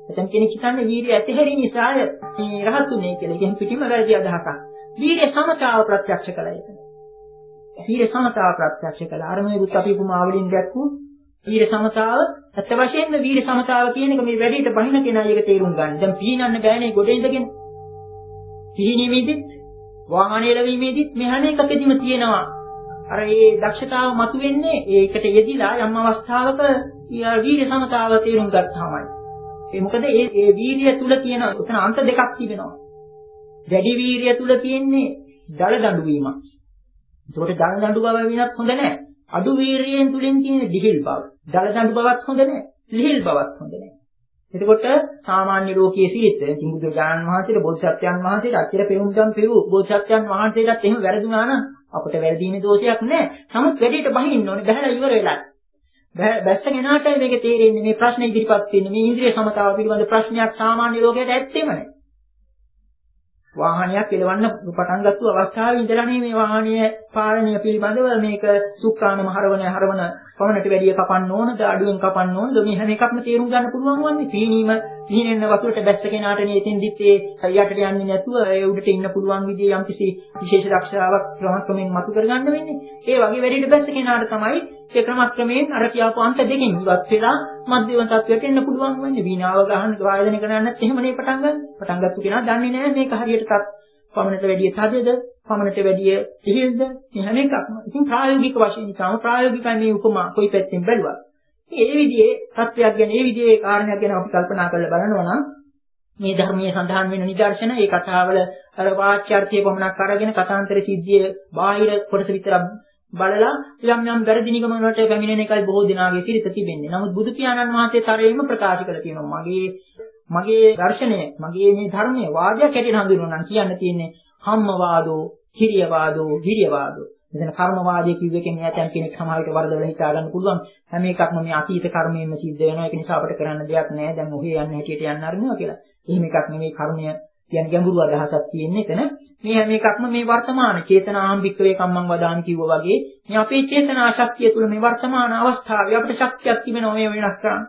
එතන කෙනෙක් හිතන්නේ වීරිය ඇතිහැරි නිසාය මේ රහතුනේ කියලා. ඒකෙන් පිටිම වැරදි අදහසක්. වීරිය සමතාව ප්‍රත්‍යක්ෂ කළා එතන. වීරිය සමතාව ප්‍රත්‍යක්ෂ කළා. අර මේ බුත් අපි උපමාවලින් දැක්වූ වීරිය සමතාව ඇත්ත වශයෙන්ම වීරිය සමතාව කියන එක මේ වැඩිට බහින කෙනා ඒක තේරුම් ගන්න. දැන් පීනන්න බෑනේ ගොඩ ඉඳගෙන. පීනීමේදීත් වාහනේ ලැබීමේදීත් මේ හැම එකකදීම තියෙනවා. අර ඒ දක්ෂතාව මතුවෙන්නේ ඒකට යෙදිලා යම් අවස්ථාවක වීරිය සමතාව තේරුම් ගත්තාමයි. ඒ මොකද ඒ ඒ වීරිය තුල තියෙන උතන අන්ත දෙකක් තිබෙනවා. වැඩි වීරිය තුල තියෙන්නේ දල දඬු වීමක්. ඒකට දල දඬු බව වෙනත් හොඳ නැහැ. අඩු වීරියෙන් තුලින් තියෙන දිහිල් බව. දල දඬු බවත් හොඳ නැහැ. ලිහිල් බවත් හොඳ නැහැ. එතකොට සාමාන්‍ය ලෝකයේ සිට බුදුරජාණන් වහන්සේට බෝධිසත්වයන් වහන්සේට අච්චර පෙරුම්දම් පෙරු බෝධිසත්වයන් වහන්සේටත් එහෙම වැරදුනා නම් අපිට වැරදීමේ දෝෂයක් නැහැ. නමුත් වැඩිට බහින්න ඕනේ බහැලා ඉවර වෙලා. බැස්ස කෙනාටයි මේක තේරෙන්නේ මේ ප්‍රශ්න ඉදිරිපත් වෙන්නේ මේ ඉන්ද්‍රිය සමතාව පිළිබඳ ප්‍රශ්නයක් සාමාන්‍ය ලෝකයට ඇත්තෙම නැහැ. වාහනයක් එලවන්න පටන් ගත්ත අවස්ථාවේ ඉඳලානේ මේ වාහනය පාලනය පිළිබඳව මේක සුක්කානම හරවන හරවන පමණට වැඩිය කපන්න ඕනද අඩුවෙන් කපන්න ඕනද මේ හැම එකක්ම තේරුම් ගන්න පුළුවන් වන්නේ පීනීම පීනෙන්න වතුරට බැස්ස කෙනාට නේ එතෙන්දිත් ඒ යටට යන්නේ නැතුව ඒ උඩට ඉන්න පුළුවන් විදිහේ යම්කිසි විශේෂ දක්ෂතාවක් ක්‍රමක්‍රමයෙන් මතු කරගන්න වෙන්නේ ඒ වගේ වැඩිට බැස්ස කෙනාට තමයි ඒ ක්‍රමක්‍රමයෙන් අර කියාපු අන්ත දෙකෙන් ඉවත් වෙලා මධ්‍යම තත්වයට එන්න පුළුවන් වෙන්නේ වීණාව ගහන වාදනය කරන්නත් එහෙමනේ පටන් ගන්න පටන් ගත්ත කෙනා දන්නේ නැහැ මේක හරියට තත් පමණට වැඩිය තදද පමණට වැඩිය සිහිල්ද මේ හැම එකක්ම. ඉතින් ප්‍රායෝගික වශයෙන් ඉතාම ප්‍රායෝගිකයි මේ උපමා කොයි පැත්තෙන් බැලුවා. මේ විදිහේ තත්ත්වයක් ගැන මේ විදිහේ කාරණයක් ගැන අපි කල්පනා කරලා බලනවා නම් මේ ධර්මයේ සඳහන් වෙන නිදර්ශන ඒ කතාවල අර වාක්‍යාර්ථය පමණක් අරගෙන කතාන්තර සිද්ධියේ බාහිර කොටස විතරක් බලලා යම් යම් වැරදි නිගමන වලට පැමිණෙන එකයි බොහෝ දෙනාගේ සිරිත තිබෙන්නේ. නමුත් බුදු පියාණන් වහන්සේ තරයෙන්ම ප්‍රකාශ කළ තියෙනවා මගේ මගේ දර්ශනය මගේ මේ ධර්මයේ වාදයක් හැටියට හඳුන්වනවා නම් කියන්න තියෙන්නේ කම්මවාදෝ, හිරියවාදෝ, විරියවාදෝ. මෙතන කර්මවාදයේ කිව්වකෙන් ඈතන් කෙනෙක් සමාජයට වරදවල හිතා ගන්න පුළුවන්. හැම එකක්ම මේ අතීත කර්මයෙන්ම සිද්ධ වෙනවා. ඒක නිසා අපිට කරන්න දෙයක් නැහැ. දැන් ඔහේ යන්න හැටියට යන්න අරිනවා කියලා. එහෙම එකක් නෙමෙයි කර්මය කියන්නේ ගැඹුරු අදහසක් තියෙන්නේ එතන. මේ හැම එකක්ම මේ වර්තමාන චේතනාම්බික්කවේ කම්මං වදාමි කිව්වා වගේ මේ අපේ චේතනා ශක්තිය තුළ මේ වර්තමාන අවස්ථාවේ අපිට ශක්තියක් තිබෙනවා මේ වෙනස් කරන්න.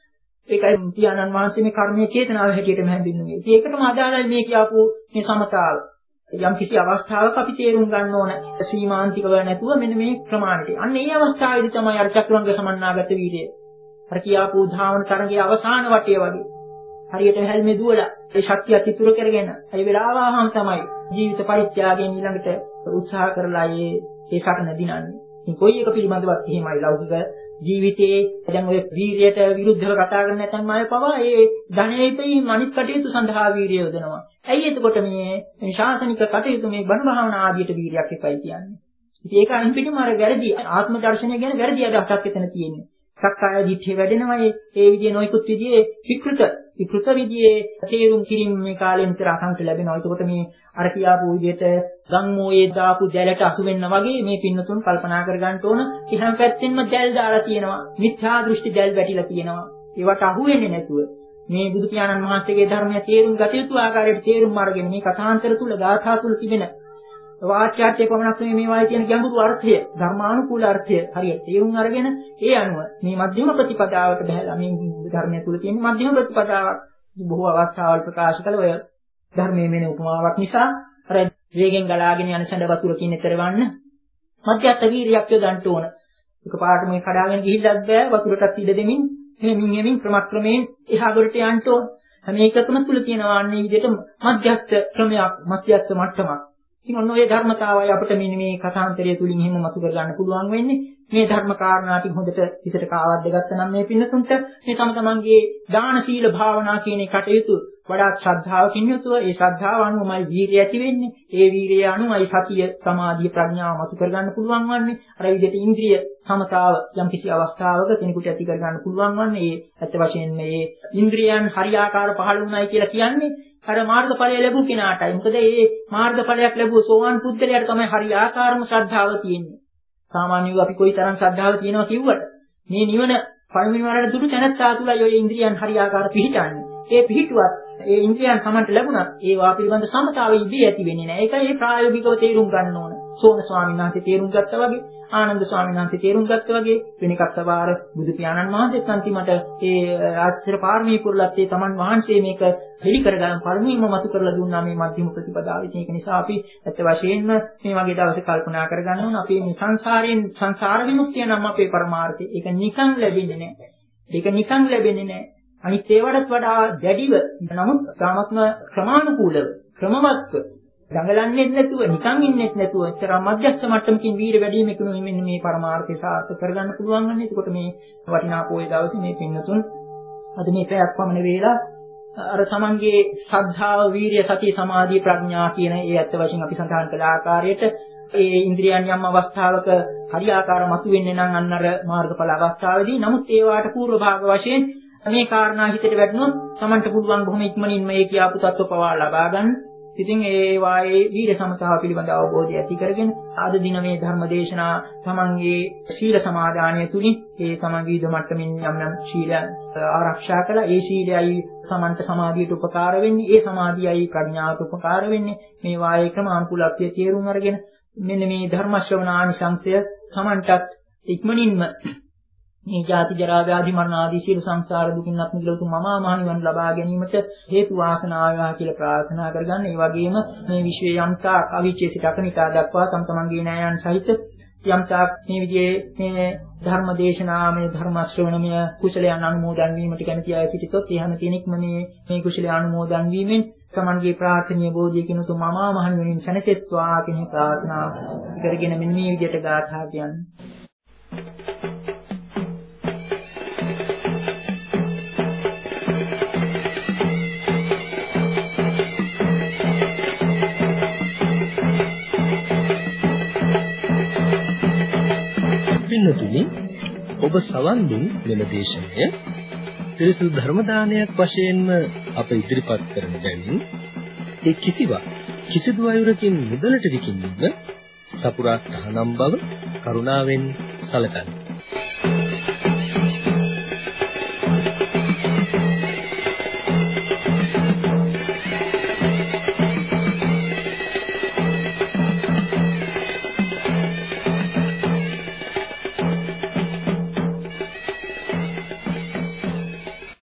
ඒකයි පියාණන් වහන්සේ මේ කර්මයේ චේතනාව හැටියටම හැඳින්වුවේ. ඉතින් ඒකටම අදාළයි මේ කියපු මේ සමතාව. යම් කිසි අවස්ථාවක අපි තේරුම් ගන්න ඕන සීමාන්තිකව නැතුව මෙන්න මේ ප්‍රමාණයට. අන්න ඒ අවස්ථාවේදී තමයි අර චක්‍රංග සමන්නාගත වීර්යය. අර කියාපු ධාවන තරංගයේ අවසාන වටය වගේ. හරියට හැල්මේ දුවලා ඒ ශක්තිය ඉතුරු කරගෙන ඒ වෙලාව ආවම තමයි ජීවිත පරිත්‍යාගයෙන් ඊළඟට උත්සාහ කරලා ඒ ඒ සටන දිනන්නේ. ඉතින් කොයි එක පිළිබඳවත් එහෙමයි ලෞකික ජීවිතයේ දැන් ඔය වීරියට විරුද්ධව කතා කරන නැත්නම් අය පවා ඒ ධනෙයිපයි මනිත් කටයුතු සඳහා වීරිය යොදනවා. ඇයි එතකොට මේ මේ ශාසනික කටයුතු මේ බණ භාවනා ආදියට වීරියක් එපයි කියන්නේ. ඉතින් ඒක අයින් පිටින්ම අර වැරදි ආත්ම දර්ශනය ගැන වැරදි අදහසක් එතන තියෙන්නේ. සක්කාය දිට්ඨිය වැඩෙනවා ඒ විදිහේ නොයිකුත් විදිහේ විකෘත විකෘත විදිහේ තේරුම් කිරීම මේ කාලේ විතර අසංක ලැබෙනවා. ඒකට මේ අර කියාපු විදිහට ගම්මෝයේ දාපු දැලට අසු වෙන්න වගේ මේ පින්නතුන් කල්පනා කර ගන්න ඕන. ඒ හැම පැත්තෙන්ම දැල් දාලා තියෙනවා. මිත්‍යා දෘෂ්ටි දැල් වැටිලා තියෙනවා. ඒවට අහු වෙන්නේ නැතුව මේ බුදු පියාණන් වහන්සේගේ ධර්මය තේරුම් ගත යුතු ආකාරයට තේරුම් අරගෙන මේ කථාන්තර තුල ගාථා තුල තිබෙන වාක්‍යාර්ථය පමණක් නෙමෙයි මේවායි කියන ගැඹුරු අර්ථය ධර්මානුකූල අර්ථය හරියට තේරුම් අරගෙන ඒ අනුව මේ මධ්‍යම ප්‍රතිපදාවට බහැලා මේ ධර්මය තුල තියෙන මධ්‍යම ප්‍රතිපදාවක් බොහෝ අවස්ථාවල් ප්‍රකාශ කළ ඔය ධර්මයේ මෙන්න උපමාවක් නිසා අර වේගෙන් ගලාගෙන යන සඳ වතුරකින් එතරවන්න මධ්‍යස්ථ වීරියක් යොදන්න ඕන. එකපාරට මේ කඩාගෙන ගිහිල්ලත් බෑ වතුරටත් ඉඩ දෙමින් මෙමින් මෙමින් ක්‍රමක්‍රමයෙන් එහා ගොඩට යන්න ඕන. හැම එකකම තුල තියෙනවා අන්නේ විදිහට මධ්‍යස්ථ ක්‍රමයක් මධ්‍යස්ථ මට්ටමක්. ඉතින් ඔන්න ඔය ධර්මතාවය අපිට මෙන්න මේ කථාන්තරය තුලින් එහෙම මතු කර ගන්න පුළුවන් වෙන්නේ. මේ ධර්ම කාරණා ටික හොඳට හිතට කාවද්ද ගත්තනම් මේ පින්නතුන්ට මේ තම තමන්ගේ දාන සීල භාවනා කියන කටයුතු වඩාත් ශ්‍රද්ධාවකින් යුතුව ඒ ශ්‍රද්ධාව අනුවමයි වීරිය ඇති වෙන්නේ. ඒ වීරිය අනුවයි සතිය සමාධිය ප්‍රඥාව මතු කර ගන්න පුළුවන් වන්නේ. අර විදිහට ඉන්ද්‍රිය සමතාව යම් කිසි අවස්ථාවක කෙනෙකුට ඇති කර ගන්න පුළුවන් වන්නේ. ඒ ඇත්ත වශයෙන්ම මේ ඉන්ද්‍රියන් හරියාකාර පහළ වුණයි කියලා කියන්නේ අර මාර්ගඵලය ලැබු කෙනාටයි. මොකද මේ මාර්ගඵලයක් ලැබුව සෝවාන් පුද්ගලයාට තමයි හරියාකාරම ශ්‍රද්ධාව තියෙන්නේ. සාමාන්‍යව අපි කොයි තරම් ශ්‍රද්ධාව තියෙනවා කිව්වට මේ නිවන පළවෙනි වරට දුරු තැනත්තා තුලයි ඔය ඉන්ද්‍රියන් හරියාකාර පිහිටන්නේ. ඒ පිහිටුවත් ඒ ඉන්ද්‍රියන් සමන්ට ලැබුණත් ඒවා පිළිබඳ සමතාවෙ ඉදී ඇති වෙන්නේ නැහැ. ඒකයි මේ ප්‍රායෝගිකව තේරුම් ගන්න ඕන. සෝම ස්වාමීන් වහන්සේ තේරුම් ගත්තා වගේ, ආනන්ද ස්වාමීන් වහන්සේ තේරුම් ගත්තා වගේ වෙන එකක් තවාර බුදු පියාණන් වහන්සේත් අන්තිමට ඒ රාජ්‍ය පාරමී පුරලත් ඒ තමන් වහන්සේ මේක පිළි කරගන්න පරිමින්ම මතු කරලා දුන්නා මේ මධ්‍යම ප්‍රතිපදාවේ. ඒක නිසා අපි ඇත්ත වශයෙන්ම මේ වගේ දවසේ කල්පනා කරගන්න ඕන අපි මේ සංසාරයෙන් සංසාර විමුක්තිය නම් අපේ පරමාර්ථය. ඒක නිකන් ලැබෙන්නේ නැහැ. ඒක නිකන් ලැබෙන්නේ නැහැ. අනිත් ඒවටත් වඩා දැඩිව නමුත් ගාමත්ම ක්‍රමානුකූලව ක්‍රමවත්ව දඟලන්නේ නැතුව නිකන් ඉන්නේ නැතුව අතර මධ්‍යස්ථ මට්ටමකින් වීර වැඩි වීම කියනවා මෙන්න මේ පරමාර්ථය සාර්ථක කරගන්න පුළුවන් වන්නේ. එතකොට මේ වටිනා පොයේ දවසේ මේ පින්නතුන් අද මේ පැයක් පමණ වේලා අර තමන්ගේ ශ්‍රද්ධාව, වීරිය, සතිය, සමාධිය, ප්‍රඥා කියන ඒ ඇත්ත වශයෙන් අපි සඳහන් කළ ආකාරයට ඒ ඉන්ද්‍රියන් යම් අවස්ථාවක හරියාකාර මතුවෙන්නේ නම් අන්න අර මාර්ගඵල අවස්ථාවේදී නමුත් ඒවාට පූර්ව භාග වශයෙන් මේ කාරණා හිතට වැටුණොත් තමන්ට පුළුවන් බොහොම ඉක්මනින් මේ කියාපු තත්ත්ව පවා ලබා ගන්න. ඉතින් ඒ වායේ වීර සමතාව පිළිබඳ අවබෝධය ඇති කරගෙන අද දින මේ ධර්ම දේශනා තමන්ගේ ශීල සමාදානය තුලින් ඒ තමන් විවිධ මට්ටමින් යම් යම් ශීලයන් ආරක්ෂා කළා. ඒ ශීලයයි තමන්ට සමාධියට උපකාර වෙන්නේ. ඒ සමාධියයි ප්‍රඥාවට උපකාර වෙන්නේ. මේ වායේ ක්‍රමානුකූලත්වයේ තේරුම් අරගෙන මෙන්න මේ ධර්ම ශ්‍රවණානිසංසය තමන්ටත් ඉක්මනින්ම මේ ජාති ජරා ව්‍යාධි මරණ ආදී සියලු සංසාර දුකින් අත් මිදලා උතුම් මමා මහ නිවන් ලබා ගැනීමට හේතු වාසනා වේවා කියලා ප්‍රාර්ථනා කරගන්න. ඒ වගේම මේ විශ්වයේ යම්තා අවිචේ සිට අකනිතා දක්වා තම තමන්ගේ නෑයන් සහිත යම්තා මේ විදිහේ මේ ධර්ම දේශනා මේ ධර්ම ශ්‍රවණමය කුසලයන් අනුමෝදන් වීමට කැමති අය සිටිතොත් ඒ හැම කෙනෙක්ම මේ මේ කුසලයන් අනුමෝදන් වීමෙන් තමන්ගේ ප්‍රාර්ථනීය බෝධිය කියන උතුම් මමා මහ නිවනින් සැනසෙත්වා කියන ප්‍රාර්ථනා කරගෙන මෙන්න මේ විදිහට ගාථා කියන්නේ. පින්නතුනි ඔබ සවන් දුන් මෙම දේශනය පිරිසුදු ධර්ම දානයක් වශයෙන්ම අප ඉදිරිපත් කරන බැවින් ඒ කිසිවක් කිසිදු අයුරකින් මුදලට විකිණීම සපුරා තහනම් බව කරුණාවෙන් සැලකන්න.